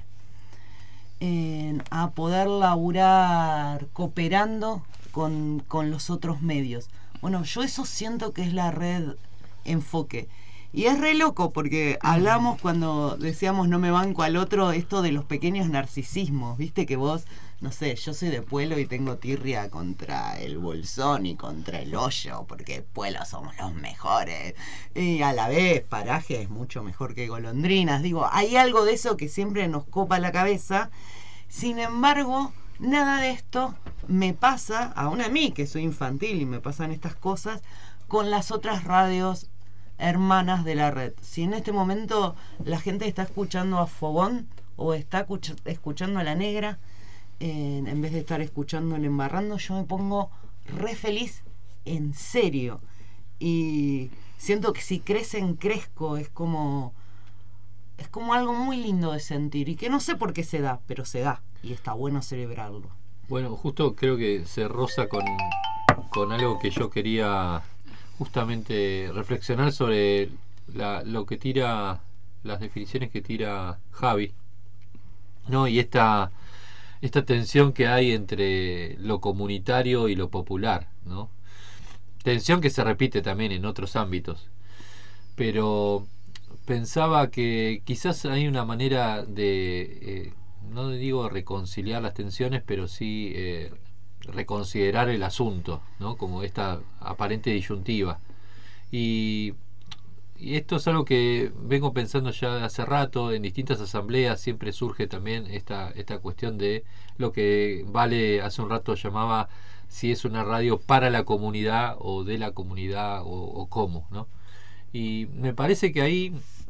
a poder laburar cooperando con los otros medios. Bueno, yo eso siento que es la red enfoque. Y es re loco porque hablamos cuando decíamos no me banco al otro, esto de los pequeños narcisismos, viste que vos, no sé, yo soy de Pueblo y tengo tirria contra el Bolsón y contra el Hoyo, porque Pueblo somos los mejores, y a la vez Paraje es mucho mejor que Golondrinas. Digo, hay algo de eso que siempre nos copa la cabeza. Sin embargo, nada de esto me pasa, aún a mí que soy infantil y me pasan estas cosas, con las otras radios hermanas de la red. Si en este momento la gente está escuchando a Fogón o está escuchando a La Negra, en vez de estar escuchando el Embarrando, yo me pongo re feliz, en serio, y siento que si crecen crezco. Es como algo muy lindo de sentir, y que no sé por qué se da, pero se da y está bueno celebrarlo. Bueno, justo creo que se roza con algo que yo quería justamente reflexionar sobre lo que tira, las definiciones que tira Javi, ¿no? Y esta tensión que hay entre lo comunitario y lo popular, ¿no? Tensión que se repite también en otros ámbitos, pero pensaba que quizás hay una manera de, no digo reconciliar las tensiones, pero sí reconsiderar el asunto, ¿no? Como esta aparente disyuntiva. Y esto es algo que vengo pensando ya hace rato. En distintas asambleas siempre surge también esta cuestión de lo que Vale hace un rato llamaba si es una radio para la comunidad o de la comunidad o cómo, ¿no? Y me parece que ahí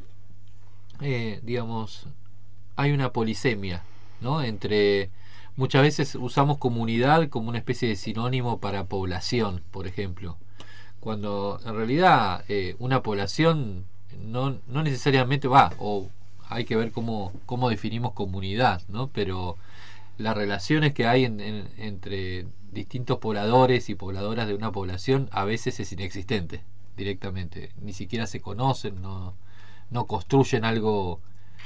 digamos, hay una polisemia, ¿no? Entre, muchas veces usamos comunidad como una especie de sinónimo para población, por ejemplo, cuando en realidad una población no necesariamente va, o hay que ver cómo definimos comunidad, ¿no? Pero las relaciones que hay entre distintos pobladores y pobladoras de una población a veces es inexistente directamente, ni siquiera se conocen, no construyen algo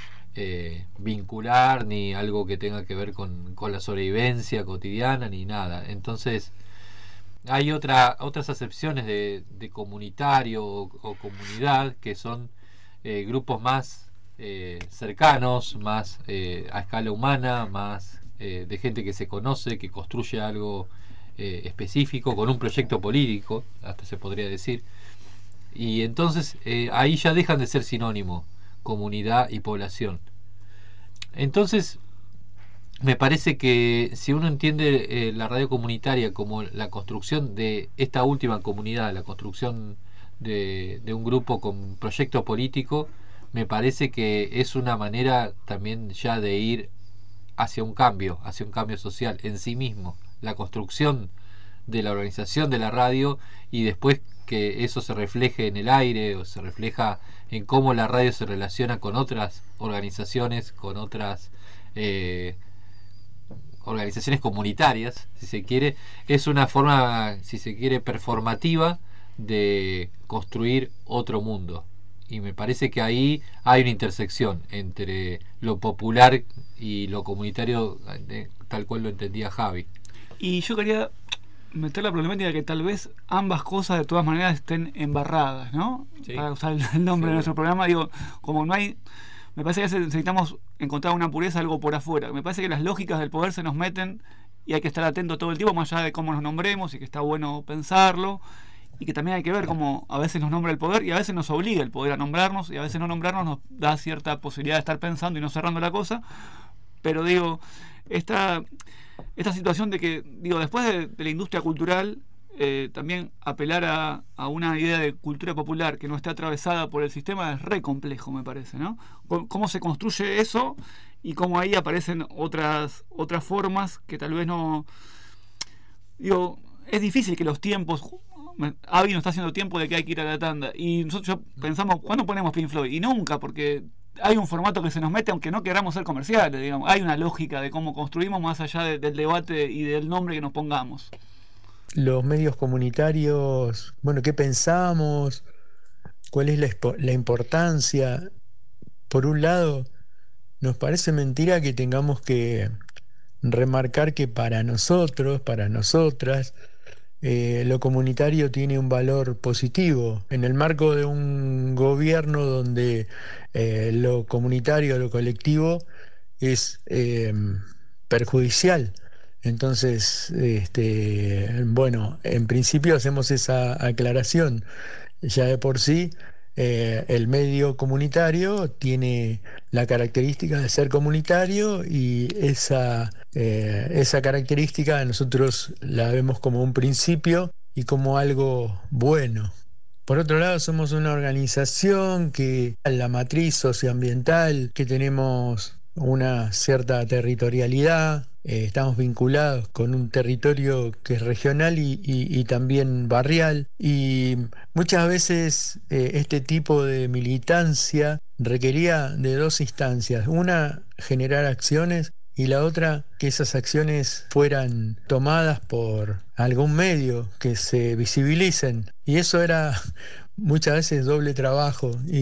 vincular, ni algo que tenga que ver con la sobrevivencia cotidiana, ni nada. Entonces hay otras acepciones de comunitario o comunidad que son grupos más cercanos, más a escala humana, más de gente que se conoce, que construye algo específico con un proyecto político, hasta se podría decir. Y entonces ahí ya dejan de ser sinónimo comunidad y población. Entonces me parece que si uno entiende la radio comunitaria como la construcción de esta última comunidad, la construcción de un grupo con proyecto político, me parece que es una manera también ya de ir hacia un cambio social en sí mismo, la construcción de la organización de la radio, y después que eso se refleje en el aire o se refleja en cómo la radio se relaciona con otras organizaciones, con otras organizaciones comunitarias, si se quiere. Es una forma, si se quiere, performativa de construir otro mundo, y me parece que ahí hay una intersección entre lo popular y lo comunitario, tal cual lo entendía Javi. Y yo quería meter la problemática de que tal vez ambas cosas de todas maneras estén embarradas, ¿no? Sí. Para usar el nombre de nuestro programa, digo, como no hay, me parece que necesitamos encontrar una pureza, algo por afuera. Me parece que las lógicas del poder se nos meten y hay que estar atento todo el tiempo, más allá de cómo nos nombremos, y que está bueno pensarlo, y que también hay que ver cómo a veces nos nombra el poder y a veces nos obliga el poder a nombrarnos, y a veces no nombrarnos nos da cierta posibilidad de estar pensando y no cerrando la cosa. Pero digo, esta situación de que, digo, después de la industria cultural, también apelar a una idea de cultura popular que no esté atravesada por el sistema es re complejo, me parece, ¿no? Cómo se construye eso y cómo ahí aparecen otras formas que tal vez no... Digo, es difícil que los tiempos... Avi nos está haciendo tiempo de que hay que ir a la tanda, y nosotros pensamos, ¿cuándo ponemos Pink Floyd? Y nunca, porque hay un formato que se nos mete, aunque no queramos ser comerciales, digamos. Hay una lógica de cómo construimos más allá del debate y del nombre que nos pongamos. Los medios comunitarios, bueno, ¿qué pensamos? ¿Cuál es la importancia? Por un lado, nos parece mentira que tengamos que remarcar que para nosotros, para nosotras, lo comunitario tiene un valor positivo en el marco de un gobierno donde lo comunitario, lo colectivo es perjudicial. Entonces, bueno, en principio hacemos esa aclaración. Ya de por sí, el medio comunitario tiene la característica de ser comunitario, y esa característica nosotros la vemos como un principio y como algo bueno. Por otro lado, somos una organización que la matriz socioambiental, que tenemos una cierta territorialidad, estamos vinculados con un territorio que es regional y también barrial, y muchas veces este tipo de militancia requería de dos instancias: una, generar acciones, y la otra, que esas acciones fueran tomadas por algún medio, que se visibilicen. Y eso era muchas veces doble trabajo, y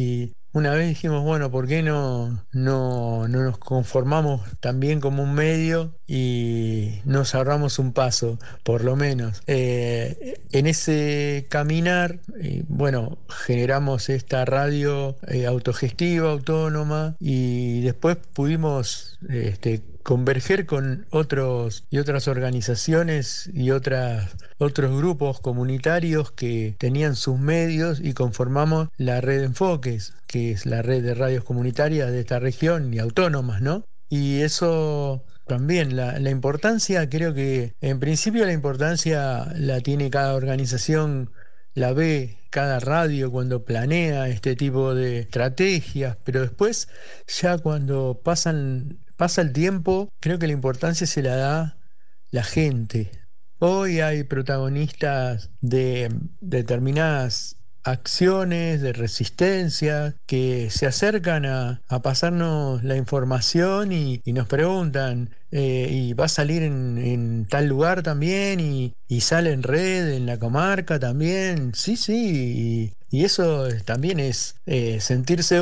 una vez dijimos, bueno, ¿por qué no nos conformamos también como un medio y nos ahorramos un paso, por lo menos? En ese caminar, bueno, generamos esta radio autogestiva, autónoma, y después pudimos converger con otros y otras organizaciones y otros grupos comunitarios que tenían sus medios, y conformamos la red Enfoques, que es la red de radios comunitarias de esta región y autónomas, ¿no? Y eso también, la importancia, creo que en principio la importancia la tiene cada organización, la ve cada radio cuando planea este tipo de estrategias, pero después, ya cuando pasa el tiempo, creo que la importancia se la da la gente. Hoy hay protagonistas de determinadas acciones de resistencia que se acercan a pasarnos la información y nos preguntan, y va a salir en tal lugar también, y sale en red, en la comarca también. Sí, y eso también es sentirse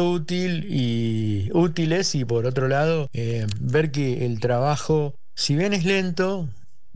útiles, y por otro lado, ver que el trabajo, si bien es lento,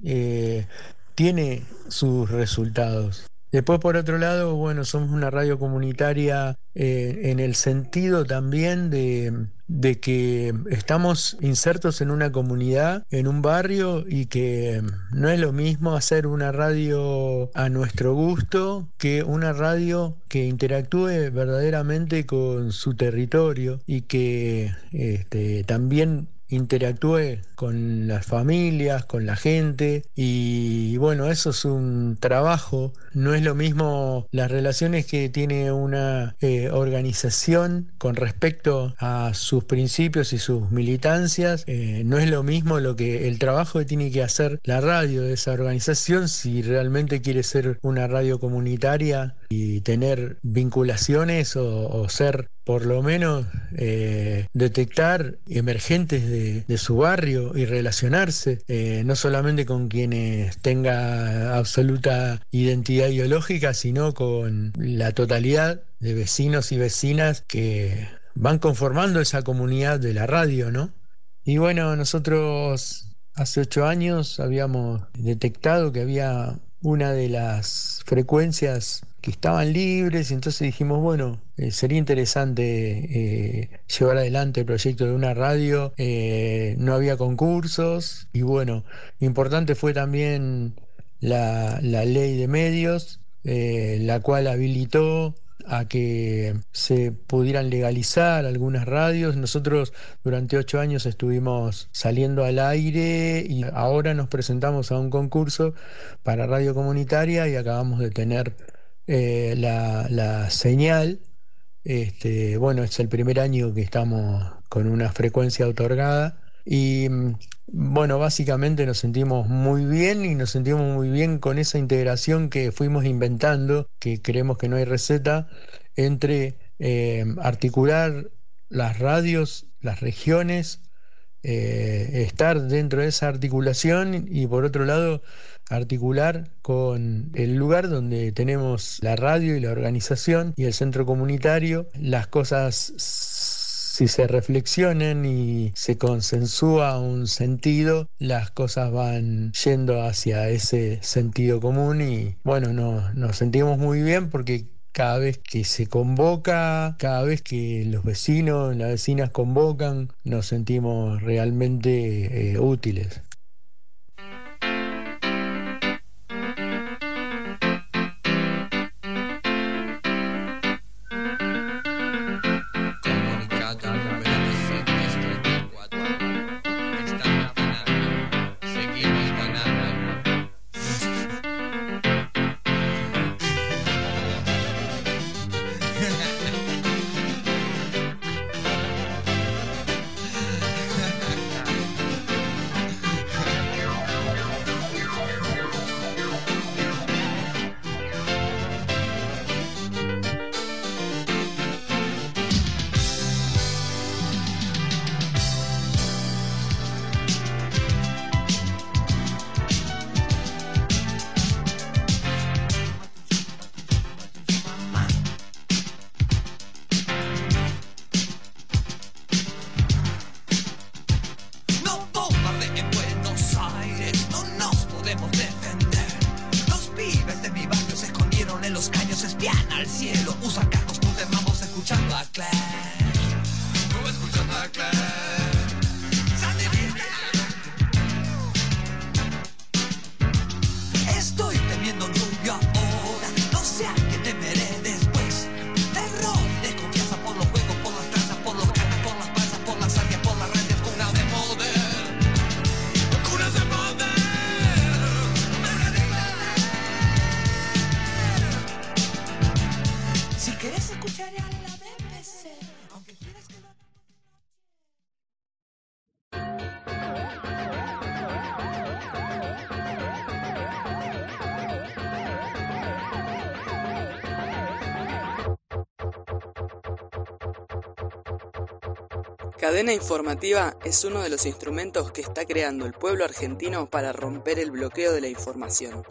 tiene sus resultados. Después, por otro lado, bueno, somos una radio comunitaria en el sentido también de que estamos insertos en una comunidad, en un barrio, y que no es lo mismo hacer una radio a nuestro gusto que una radio que interactúe verdaderamente con su territorio, y que también interactúe con las familias, con la gente. Y bueno, eso es un trabajo. No es lo mismo las relaciones que tiene una organización con respecto a sus principios y sus militancias. No es lo mismo el trabajo que tiene que hacer la radio de esa organización, si realmente quiere ser una radio comunitaria y tener vinculaciones, o ser, por lo menos, detectar emergentes de su barrio y relacionarse, no solamente con quienes tenga absoluta identidad ideológica, sino con la totalidad de vecinos y vecinas que van conformando esa comunidad de la radio, ¿no? Y bueno, nosotros hace 8 años habíamos detectado que había una de las frecuencias que estaban libres, y entonces dijimos, bueno, sería interesante llevar adelante el proyecto de una radio. No había concursos, y bueno, importante fue también la ley de medios, la cual habilitó a que se pudieran legalizar algunas radios. Nosotros durante 8 años estuvimos saliendo al aire, y ahora nos presentamos a un concurso para radio comunitaria, y acabamos de tener la señal. Bueno, es el primer año que estamos con una frecuencia otorgada, y bueno, básicamente nos sentimos muy bien, y nos sentimos muy bien con esa integración que fuimos inventando, que creemos que no hay receta, entre articular las radios, las regiones, estar dentro de esa articulación, y por otro lado articular con el lugar donde tenemos la radio y la organización y el centro comunitario. Las cosas, si se reflexionan y se consensúa un sentido, las cosas van yendo hacia ese sentido común. Y bueno, nos sentimos muy bien, porque cada vez que se convoca, cada vez que los vecinos, las vecinas convocan, nos sentimos realmente útiles. cielo. Usa cascos, no te vamos escuchando a Clash. No escuchando a Clash. Estoy temiendo rubio ahora, no sé a qué temeré después. Terror y desconfianza por los juegos, por las trazas, por los ganas, por las balsas, por las áreas, por las radios, cuna de poder. Cunas de poder. Si querés escuchar a la BBC, aunque quieras que no. Cadena Informativa es uno de los instrumentos que está creando el pueblo argentino para romper el bloqueo de la información.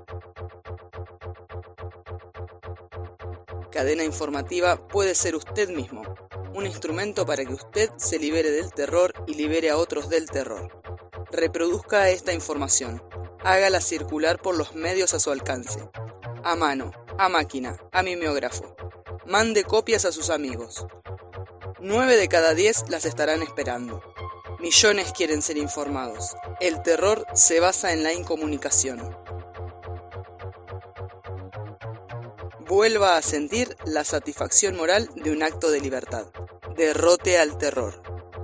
Cadena Informativa puede ser usted mismo, un instrumento para que usted se libere del terror y libere a otros del terror. Reproduzca esta información, hágala circular por los medios a su alcance, a mano, a máquina, a mimeógrafo. Mande copias a sus amigos. 9 de cada 10 las estarán esperando. Millones quieren ser informados. El terror se basa en la incomunicación. Vuelva a sentir la satisfacción moral de un acto de libertad. Derrote al terror.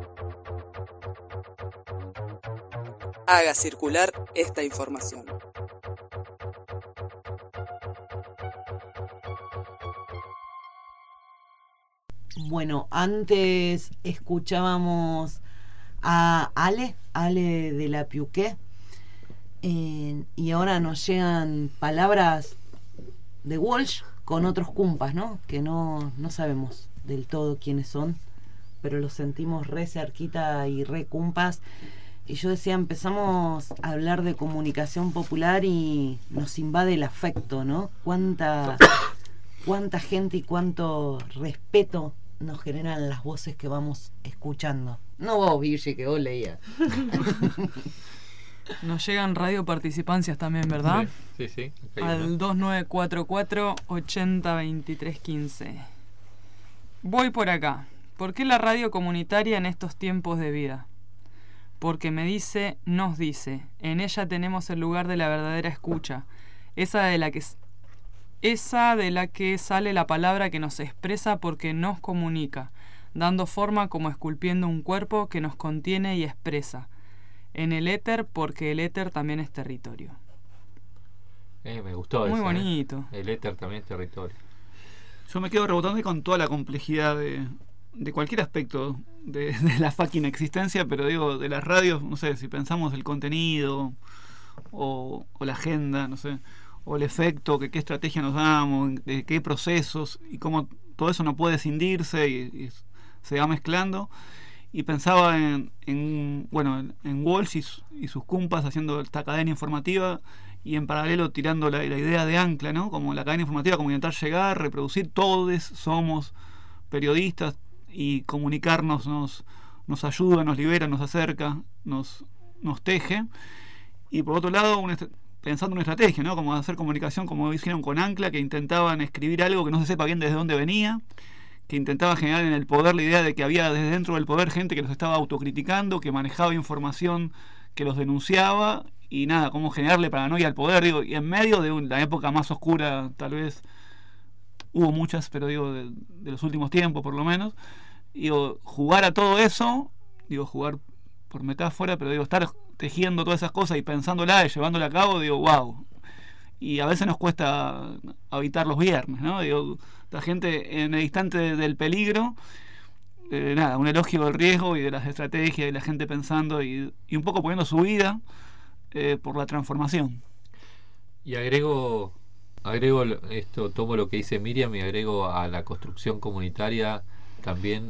Haga circular esta información. Bueno, antes escuchábamos a Ale de la Piuqué, y ahora nos llegan palabras de Walsh con otros cumpas, ¿no? Que no sabemos del todo quiénes son, pero los sentimos re cerquita y re cumpas. Y yo decía, empezamos a hablar de comunicación popular y nos invade el afecto, ¿no? Cuánta gente y cuánto respeto nos generan las voces que vamos escuchando. No vos, Virgi, que vos leías. Nos llegan radio participancias también, ¿verdad? Sí. Al 2944-802315. Voy por acá. ¿Por qué la radio comunitaria en estos tiempos de vida? Porque me dice, nos dice. En ella tenemos el lugar de la verdadera escucha. Esa de la que sale la palabra que nos expresa porque nos comunica, dando forma como esculpiendo un cuerpo que nos contiene y expresa. En el éter, porque el éter también es territorio. Me gustó eso. Muy bonito. El éter también es territorio. Yo me quedo rebotando con toda la complejidad de cualquier aspecto de la fucking existencia, pero digo, de las radios, no sé, si pensamos el contenido o la agenda, no sé, o el efecto, qué estrategia nos damos, de qué procesos, y cómo todo eso no puede escindirse y se va mezclando. Y pensaba en Walsh y sus cumpas haciendo esta cadena informativa, y en paralelo tirando la idea de ancla, ¿no? Como la cadena informativa, como intentar llegar, reproducir. Todos somos periodistas, y comunicarnos nos ayuda, nos libera, nos acerca, nos teje. Y por otro lado, pensando en una estrategia, ¿no? Como hacer comunicación, como hicieron con Ancla, que intentaban escribir algo que no se sepa bien desde dónde venía, que intentaba generar en el poder la idea de que había desde dentro del poder gente que los estaba autocriticando, que manejaba información que los denunciaba, y nada, cómo generarle paranoia al poder, digo, y en medio de la época más oscura, tal vez hubo muchas, pero digo, de los últimos tiempos por lo menos, digo, jugar a todo eso, digo, jugar por metáfora, pero digo, estar tejiendo todas esas cosas y pensándola y llevándola a cabo, digo, wow. Y a veces nos cuesta habitar los viernes, ¿no? Digo, la gente en el instante del peligro, nada, un elogio del riesgo y de las estrategias y la gente pensando y un poco poniendo su vida por la transformación. Y agrego esto, tomo lo que dice Miriam y agrego a la construcción comunitaria también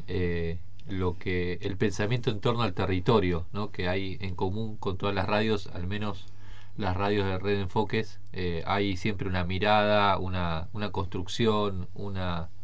el pensamiento en torno al territorio, ¿no? Que hay en común con todas las radios, al menos las radios de Red Enfoques. Hay siempre una mirada, una construcción, un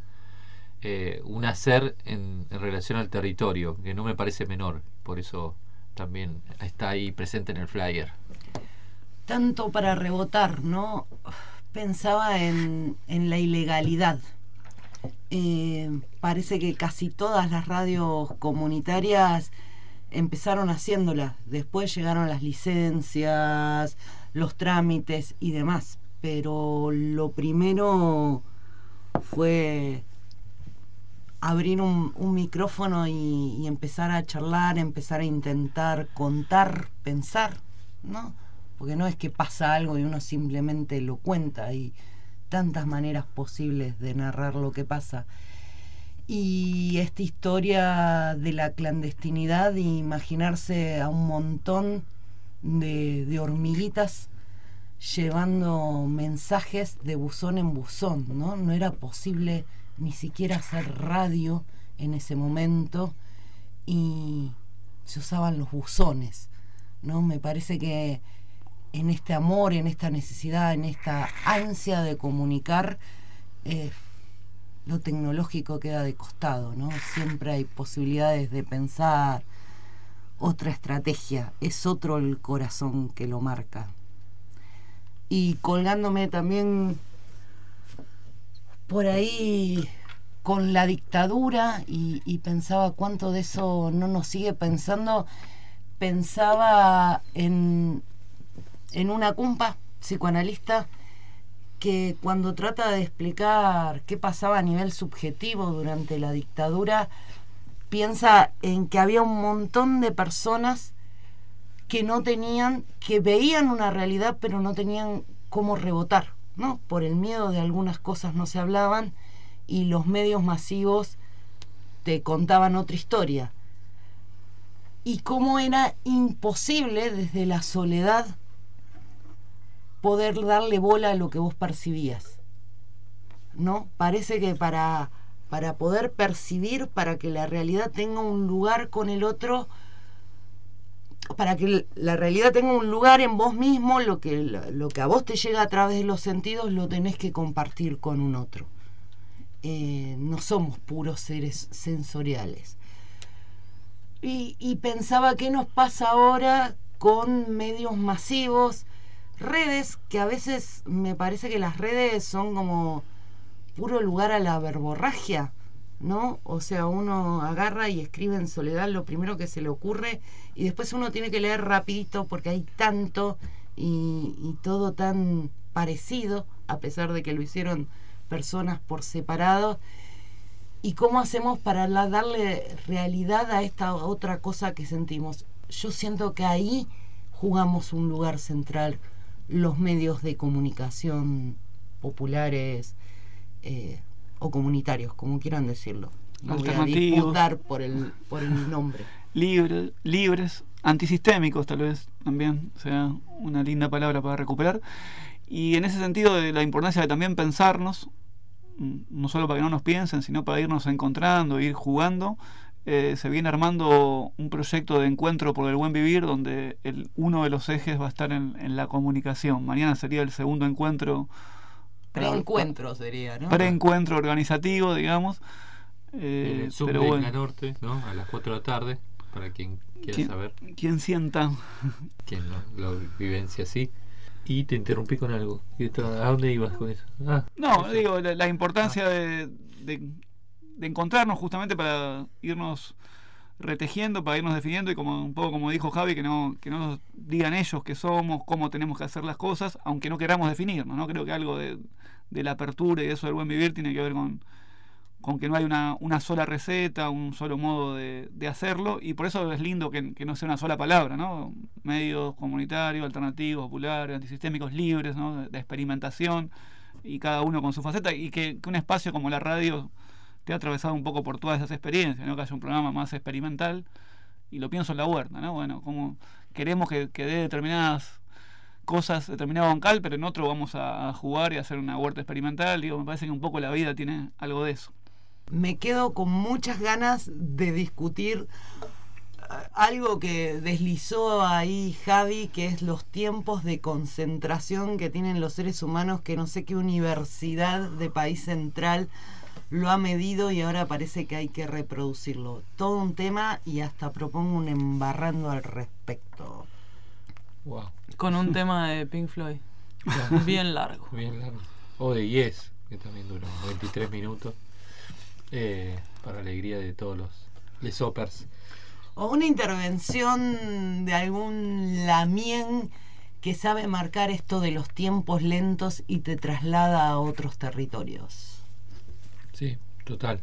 hacer en relación al territorio, que no me parece menor, por eso también está ahí presente en el flyer. Tanto para rebotar, ¿no? Pensaba en la ilegalidad. Parece que casi todas las radios comunitarias empezaron haciéndolas. Después llegaron las licencias, los trámites y demás. Pero lo primero fue abrir un micrófono y empezar a charlar, empezar a intentar contar, pensar, ¿no? Porque no es que pasa algo y uno simplemente lo cuenta. Hay tantas maneras posibles de narrar lo que pasa. Y esta historia de la clandestinidad, y imaginarse a un montón de hormiguitas llevando mensajes de buzón en buzón, ¿no? No era posible ni siquiera hacer radio en ese momento y se usaban los buzones, ¿no? Me parece que en este amor, en esta necesidad, en esta ansia de comunicar, lo tecnológico queda de costado, ¿no? Siempre hay posibilidades de pensar otra estrategia, es otro el corazón que lo marca. Y colgándome también por ahí con la dictadura, y pensaba cuánto de eso no nos sigue pensando. Pensaba en una compa psicoanalista que cuando trata de explicar qué pasaba a nivel subjetivo durante la dictadura, piensa en que había un montón de personas que no tenían, que veían una realidad pero no tenían cómo rebotar, ¿no? Por el miedo de algunas cosas no se hablaban y los medios masivos te contaban otra historia. Y cómo era imposible desde la soledad poder darle bola a lo que vos percibías, ¿no? Parece que para poder percibir, para que la realidad tenga un lugar con el otro, para que la realidad tenga un lugar en vos mismo, lo que a vos te llega a través de los sentidos lo tenés que compartir con un otro. No somos puros seres sensoriales. Y pensaba qué nos pasa ahora con medios masivos, redes, que a veces me parece que las redes son como puro lugar a la verborragia, ¿no? O sea, uno agarra y escribe en soledad lo primero que se le ocurre y después uno tiene que leer rapidito porque hay tanto y todo tan parecido, a pesar de que lo hicieron personas por separado. ¿Y cómo hacemos para darle realidad a esta otra cosa que sentimos? Yo siento que ahí jugamos un lugar central los medios de comunicación populares o comunitarios, como quieran decirlo. No voy a disputar por el nombre. Libres, antisistémicos tal vez también sea una linda palabra para recuperar. Y en ese sentido de la importancia de también pensarnos, no solo para que no nos piensen, sino para irnos encontrando, ir jugando. Se viene armando un proyecto de encuentro por el buen vivir donde uno de los ejes va a estar en la comunicación. Mañana sería el segundo encuentro. Preencuentro sería, ¿no? Preencuentro organizativo, digamos. En el Zoom pero de bueno. Isla Norte, ¿no? A las 4 de la tarde, para quien quiera saber. Quien sienta. Quien lo vivencia así. Y te interrumpí con algo. ¿A dónde ibas con eso? No, digo, la importancia de encontrarnos justamente para irnos retejiendo, para irnos definiendo, y como un poco como dijo Javi, que no nos digan ellos qué somos, cómo tenemos que hacer las cosas, aunque no queramos definirnos, ¿no? Creo que algo de la apertura y de eso del buen vivir tiene que ver con que no hay una sola receta, un solo modo de hacerlo, y por eso es lindo que no sea una sola palabra, ¿no? Medios comunitarios, alternativos, populares, antisistémicos, libres, ¿no? De experimentación, y cada uno con su faceta, y que un espacio como la radio te ha atravesado un poco por todas esas experiencias, ¿no? Que haya un programa más experimental, y lo pienso en la huerta, ¿no? Bueno, como queremos que dé determinadas cosas, determinado bancal, pero en otro vamos a jugar y a hacer una huerta experimental. Digo, me parece que un poco la vida tiene algo de eso. Me quedo con muchas ganas de discutir algo que deslizó ahí Javi, que es los tiempos de concentración que tienen los seres humanos, que no sé qué universidad de país central lo ha medido y ahora parece que hay que reproducirlo. Todo un tema, y hasta propongo un embarrando al respecto. Wow. Con un tema de Pink Floyd. Bien largo. Bien largo. O de Yes, que también duró 23 minutos. para alegría de todos los lesopers. O una intervención de algún lamien que sabe marcar esto de los tiempos lentos y te traslada a otros territorios. Sí, total.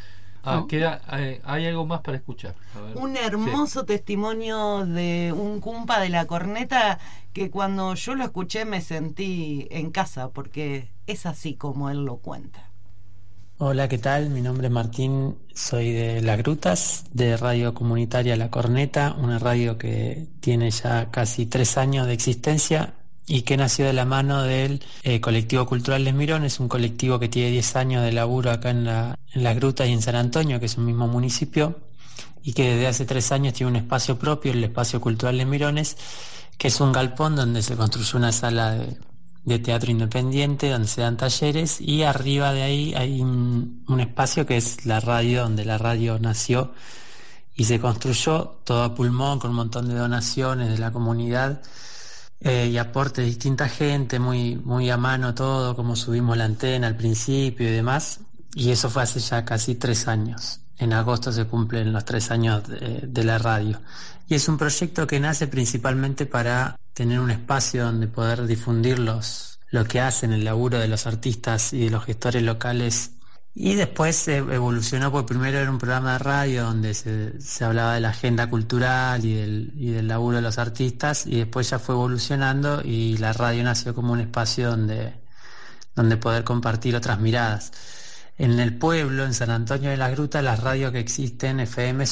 Hay algo más para escuchar. A ver. Un hermoso testimonio de un cumpa de la corneta que cuando yo lo escuché me sentí en casa, porque es así como él lo cuenta. Hola, ¿qué tal? Mi nombre es Martín, soy de Las Grutas, de Radio Comunitaria La Corneta, una radio que tiene ya casi 3 años de existencia y que nació de la mano del Colectivo Cultural Les Mirones, un colectivo que tiene 10 años de laburo acá en Las Grutas y en San Antonio, que es un mismo municipio, y que desde hace 3 años tiene un espacio propio, el Espacio Cultural Les Mirones, que es un galpón donde se construyó una sala de teatro independiente, donde se dan talleres, y arriba de ahí hay un espacio que es la radio, donde la radio nació y se construyó todo a pulmón, con un montón de donaciones de la comunidad y aporte de distinta gente, muy, muy a mano todo, como subimos la antena al principio y demás, y eso fue hace ya casi 3 años. En agosto se cumplen los 3 años de la radio. Y es un proyecto que nace principalmente para tener un espacio donde poder difundir lo que hacen, el laburo de los artistas y de los gestores locales. Y después evolucionó, porque primero era un programa de radio donde se hablaba de la agenda cultural y del laburo de los artistas, y después ya fue evolucionando y la radio nació como un espacio donde poder compartir otras miradas. En el pueblo, en San Antonio de las Grutas, las radios que existen, FM,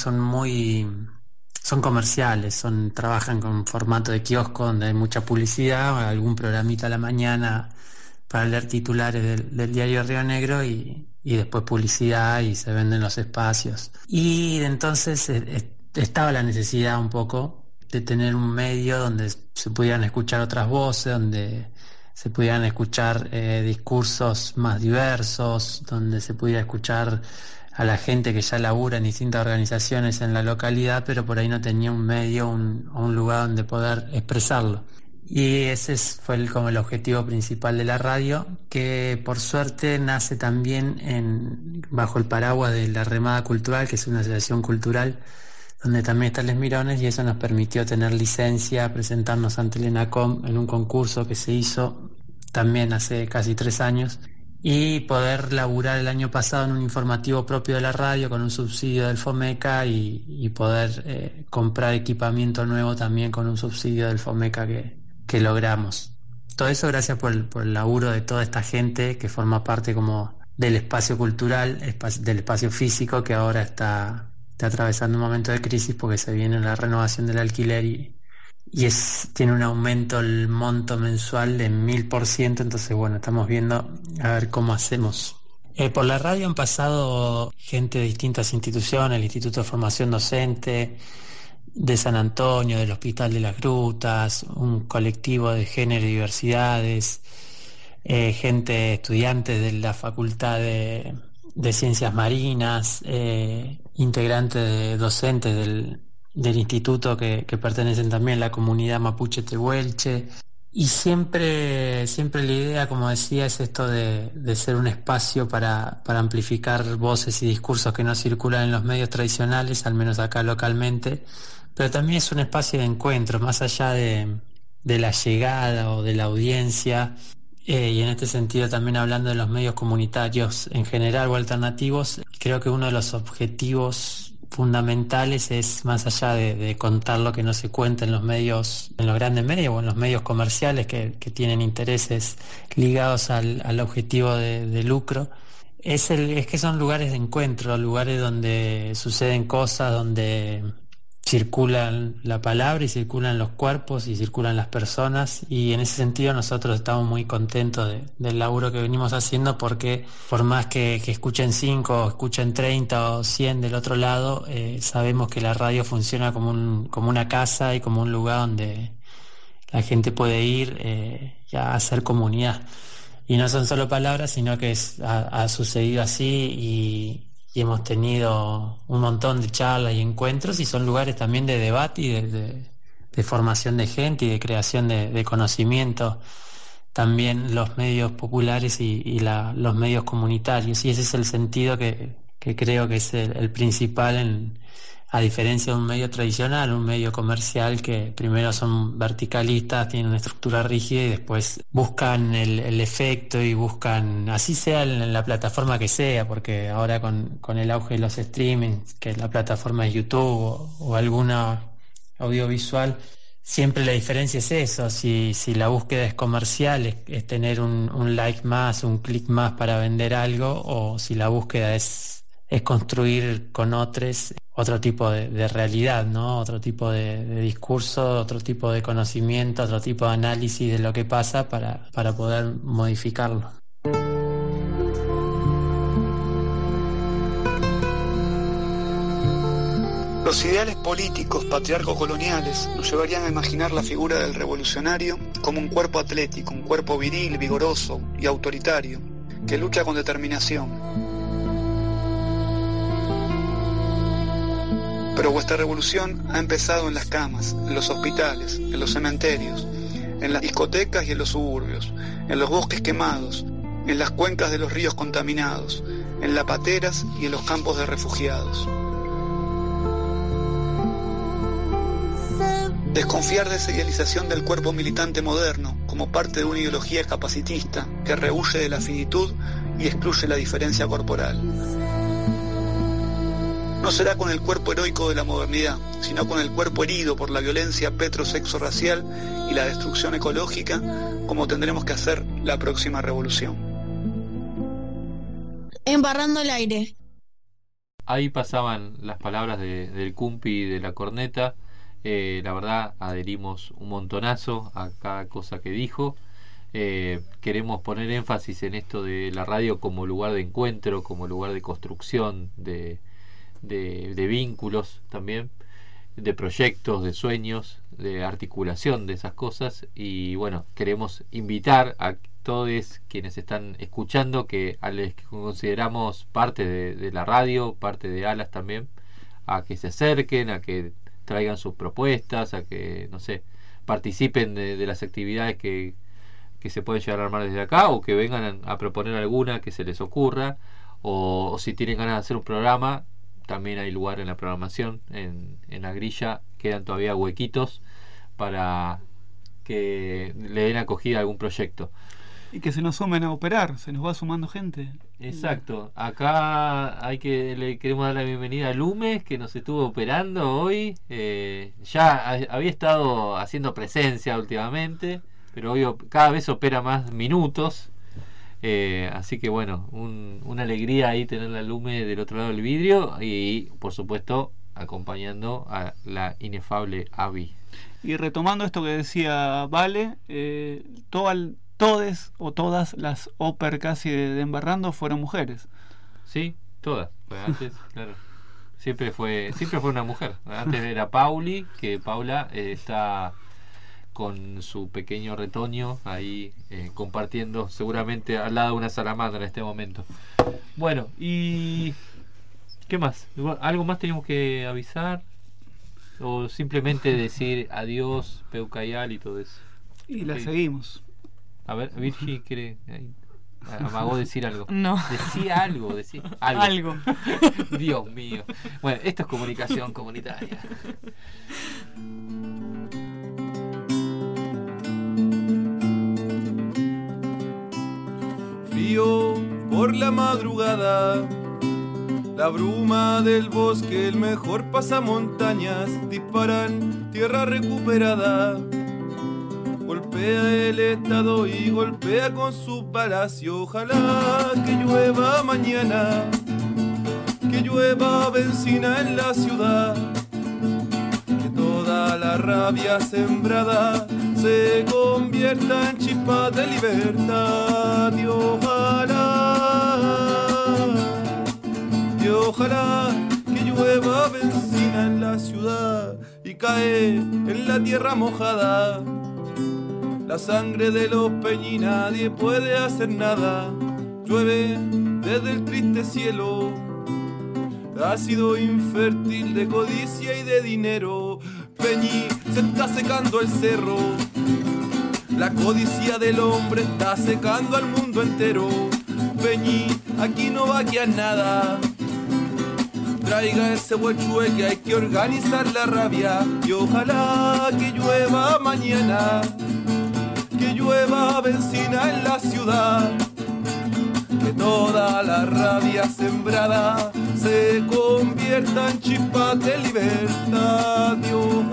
son comerciales, trabajan con formato de kiosco donde hay mucha publicidad, algún programita a la mañana para leer titulares del diario Río Negro y después publicidad, y se venden los espacios. Y entonces estaba la necesidad un poco de tener un medio donde se pudieran escuchar otras voces, donde se pudieran escuchar discursos más diversos, donde se pudiera escuchar a la gente que ya labura en distintas organizaciones en la localidad, pero por ahí no tenía un medio, un lugar donde poder expresarlo. Y ese fue como el objetivo principal de la radio, que por suerte nace también bajo el paraguas de la Remada Cultural, que es una asociación cultural donde también están Les Mirones, y eso nos permitió tener licencia, presentarnos ante el ENACOM en un concurso que se hizo también hace casi 3 años, y poder laburar el año pasado en un informativo propio de la radio con un subsidio del FOMECA y poder comprar equipamiento nuevo también con un subsidio del FOMECA que logramos. Todo eso gracias por el laburo de toda esta gente que forma parte como del espacio cultural, del espacio físico, que ahora está atravesando un momento de crisis porque se viene la renovación del alquiler y tiene un aumento el monto mensual de 1000%, entonces bueno, estamos viendo a ver cómo hacemos. Por la radio han pasado gente de distintas instituciones, el Instituto de Formación Docente de San Antonio, del Hospital de las Grutas, un colectivo de género y diversidades, estudiantes de la Facultad de Ciencias Marinas, integrantes docentes del instituto que pertenecen también a la comunidad mapuche tehuelche, y siempre la idea, como decía, es esto de ser un espacio para amplificar voces y discursos que no circulan en los medios tradicionales, al menos acá localmente, pero también es un espacio de encuentro, más allá de la llegada o de la audiencia, y en este sentido también hablando de los medios comunitarios en general o alternativos, creo que uno de los objetivos fundamentales es, más allá de contar lo que no se cuenta en los medios, en los grandes medios o en los medios comerciales que tienen intereses ligados al objetivo de lucro, es que son lugares de encuentro, lugares donde suceden cosas, donde circulan la palabra y circulan los cuerpos y circulan las personas, y en ese sentido nosotros estamos muy contentos del laburo que venimos haciendo, porque por más que escuchen 5 o escuchen 30 o 100 del otro lado, sabemos que la radio funciona como una casa y como un lugar donde la gente puede ir a hacer comunidad, y no son solo palabras, sino que ha sucedido así, y hemos tenido un montón de charlas y encuentros, y son lugares también de debate y de formación de gente y de creación de conocimiento, también los medios populares y los medios comunitarios, y ese es el sentido que que creo que es el principal a diferencia de un medio tradicional, un medio comercial que primero son verticalistas, tienen una estructura rígida y después buscan el efecto y buscan, así sea en la plataforma que sea, porque ahora con el auge de los streamings, que la plataforma es YouTube o alguna audiovisual, siempre la diferencia es eso, si la búsqueda es comercial, es tener un like más, un clic más para vender algo, o si la búsqueda es construir con otros otro tipo de realidad, ¿no? Otro tipo de discurso, otro tipo de conocimiento, otro tipo de análisis de lo que pasa para poder modificarlo. Los ideales políticos patriarco-coloniales nos llevarían a imaginar la figura del revolucionario como un cuerpo atlético, un cuerpo viril, vigoroso y autoritario, que lucha con determinación. Pero vuestra revolución ha empezado en las camas, en los hospitales, en los cementerios, en las discotecas y en los suburbios, en los bosques quemados, en las cuencas de los ríos contaminados, en las pateras y en los campos de refugiados. Desconfiar de esa idealización del cuerpo militante moderno como parte de una ideología capacitista que rehúye de la finitud y excluye la diferencia corporal. No será con el cuerpo heroico de la modernidad, sino con el cuerpo herido por la violencia petrosexo-racial y la destrucción ecológica, como tendremos que hacer la próxima revolución. Embarrando el aire. Ahí pasaban las palabras del Cumpi y de la corneta. La verdad, adherimos un montonazo a cada cosa que dijo. Queremos poner énfasis en esto de la radio como lugar de encuentro, como lugar de construcción, de vínculos también, de proyectos, de sueños, de articulación de esas cosas. Y bueno, queremos invitar a todos quienes están escuchando, que a los que consideramos parte de la radio, parte de Alas también, a que se acerquen, a que traigan sus propuestas, a que, no sé, participen de las actividades que se pueden llegar a armar desde acá, o que vengan a proponer alguna que se les ocurra, o si tienen ganas de hacer un programa, también hay lugar en la programación, en la grilla quedan todavía huequitos para que le den acogida a algún proyecto. Y que se nos sumen a operar, se nos va sumando gente. Exacto, acá le queremos dar la bienvenida a Lumes, que nos estuvo operando hoy. Ya había estado haciendo presencia últimamente, pero hoy cada vez opera más minutos. Así que bueno, una alegría ahí tener la Lume del otro lado del vidrio y por supuesto acompañando a la inefable Abby. Y retomando esto que decía Vale, todas las óper casi de Embarrando fueron mujeres. Sí, todas. Pues antes, claro, siempre fue una mujer. Antes era Pauli, que Paula está con su pequeño retoño ahí compartiendo seguramente al lado de una salamandra en este momento. Bueno, y ¿qué más? ¿Algo más tenemos que avisar? ¿O simplemente decir adiós, Peucayal y todo eso? Y la seguimos. A ver, Virgi quiere... amagó decir algo. No. Decía algo, algo. Dios mío. Bueno, esto es comunicación comunitaria. Frío por la madrugada, la bruma del bosque, el mejor pasamontañas, disparan tierra recuperada. Golpea el estado y golpea con su palacio. Ojalá que llueva mañana, que llueva benzina en la ciudad, que toda la rabia sembrada se convierta en chispa de libertad. Y ojalá que llueva benzina en la ciudad y cae en la tierra mojada la sangre de los peñi, nadie puede hacer nada. Llueve desde el triste cielo, ácido infértil de codicia y de dinero. Peñi, se está secando el cerro, la codicia del hombre está secando al mundo entero. Peñi, aquí no va a quedar nada, traiga ese huechue que hay que organizar la rabia. Y ojalá que llueva mañana, que llueva benzina en la ciudad, que toda la rabia sembrada se convierta en chispas de libertad.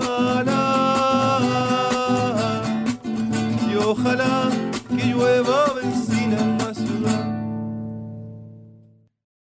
Y ojalá que llueva